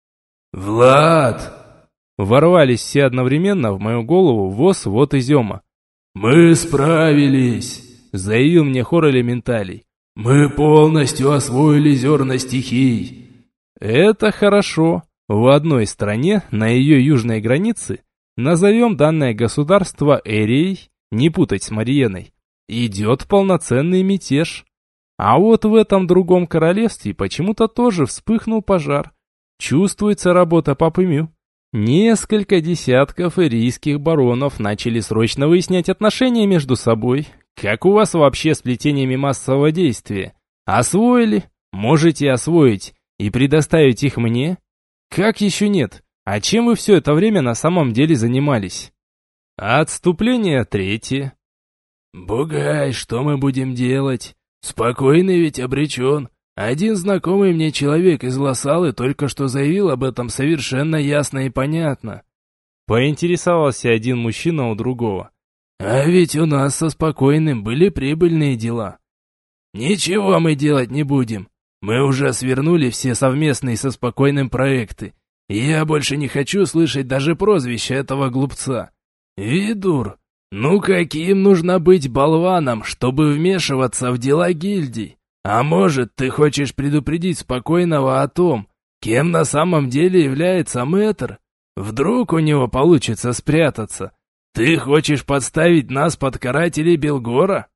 Влад! Ворвались все одновременно в мою голову ВОС вот изема. Мы справились, заявил мне хор элементалей. Мы полностью освоили зерна стихий. Это хорошо. В одной стране, на ее южной границе, назовем данное государство Эрией, не путать с Мариеной, идет полноценный мятеж. А вот в этом другом королевстве почему-то тоже вспыхнул пожар. Чувствуется работа Папы Мю. Несколько десятков эрийских баронов начали срочно выяснять отношения между собой. Как у вас вообще с плетениями массового действия? Освоили? Можете освоить и предоставить их мне? Как еще нет? А чем вы все это время на самом деле занимались? Отступление третье. Бугай, что мы будем делать? Спокойный ведь обречен. Один знакомый мне человек из Лассалы только что заявил об этом совершенно ясно и понятно. Поинтересовался один мужчина у другого. А ведь у нас со Спокойным были прибыльные дела. Ничего мы делать не будем. Мы уже свернули все совместные со Спокойным проекты. И я больше не хочу слышать даже прозвища этого глупца. Видур, ну каким нужно быть болваном, чтобы вмешиваться в дела гильдий? А может, ты хочешь предупредить Спокойного о том, кем на самом деле является мэтр? Вдруг у него получится спрятаться? Ты хочешь подставить нас под карателей Белгора?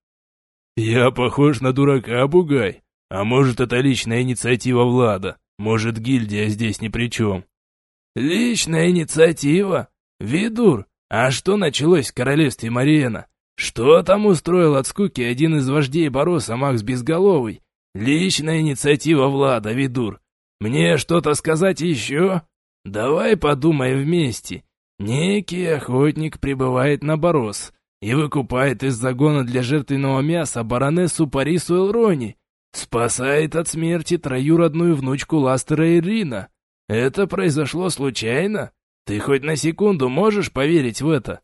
Я похож на дурака, Бугай. А может, это личная инициатива Влада? Может, гильдия здесь ни при чем? Личная инициатива? Видур, а что началось в королевстве Мариена? Что там устроил от скуки один из вождей Бороса, Макс Безголовый? Личная инициатива Влада, Видур. Мне что-то сказать еще? Давай подумаем вместе. Некий охотник прибывает на Борос и выкупает из загона для жертвенного мяса баронессу Парису Элрони, спасает от смерти троюродную внучку Ластера Ирина. Это произошло случайно? Ты хоть на секунду можешь поверить в это?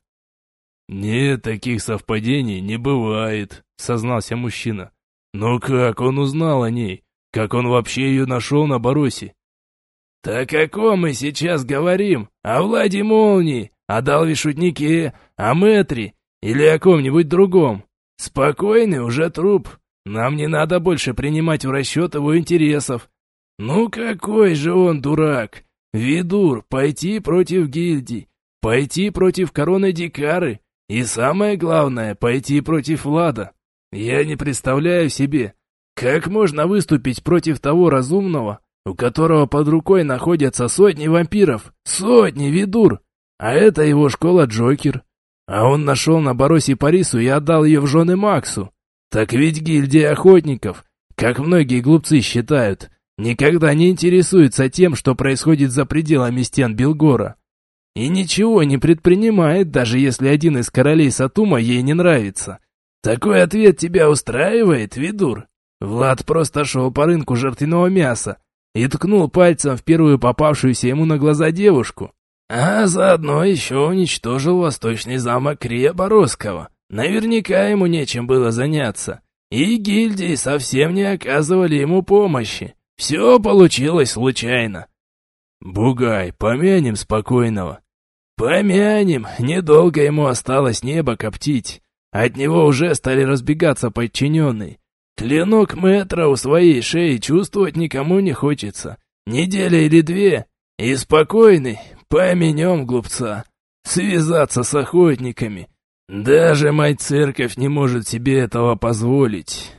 Нет, таких совпадений не бывает, сознался мужчина. Но как он узнал о ней? Как он вообще ее нашел на Боросе? Так о ком мы сейчас говорим? О Владе Молнии, о Далве Шутнике, о Мэтре или о ком-нибудь другом? Спокойный уже труп. Нам не надо больше принимать в расчет его интересов. Ну какой же он дурак! Видур, пойти против гильдии, пойти против короны Дикары и самое главное, пойти против Влада. Я не представляю себе, как можно выступить против того разумного, у которого под рукой находятся сотни вампиров, сотни, Видур, а это его школа Джокер. А он нашел на Боросе Парису и отдал ее в жены Максу. Так ведь гильдия охотников, как многие глупцы считают, никогда не интересуется тем, что происходит за пределами стен Белгора. И ничего не предпринимает, даже если один из королей Сатума ей не нравится. Такой ответ тебя устраивает, Видур? Влад просто шел по рынку жертвенного мяса и ткнул пальцем в первую попавшуюся ему на глаза девушку. А заодно еще уничтожил восточный замок Крия Боросского. Наверняка ему нечем было заняться. И гильдии совсем не оказывали ему помощи. Все получилось случайно. Бугай, помянем спокойного. Помянем, недолго ему осталось небо коптить. От него уже стали разбегаться подчиненные. Клинок Мэтра у своей шеи чувствовать никому не хочется. Неделя или две, и спокойный, помянем глупца. Связаться с охотниками. Даже мать церковь не может себе этого позволить.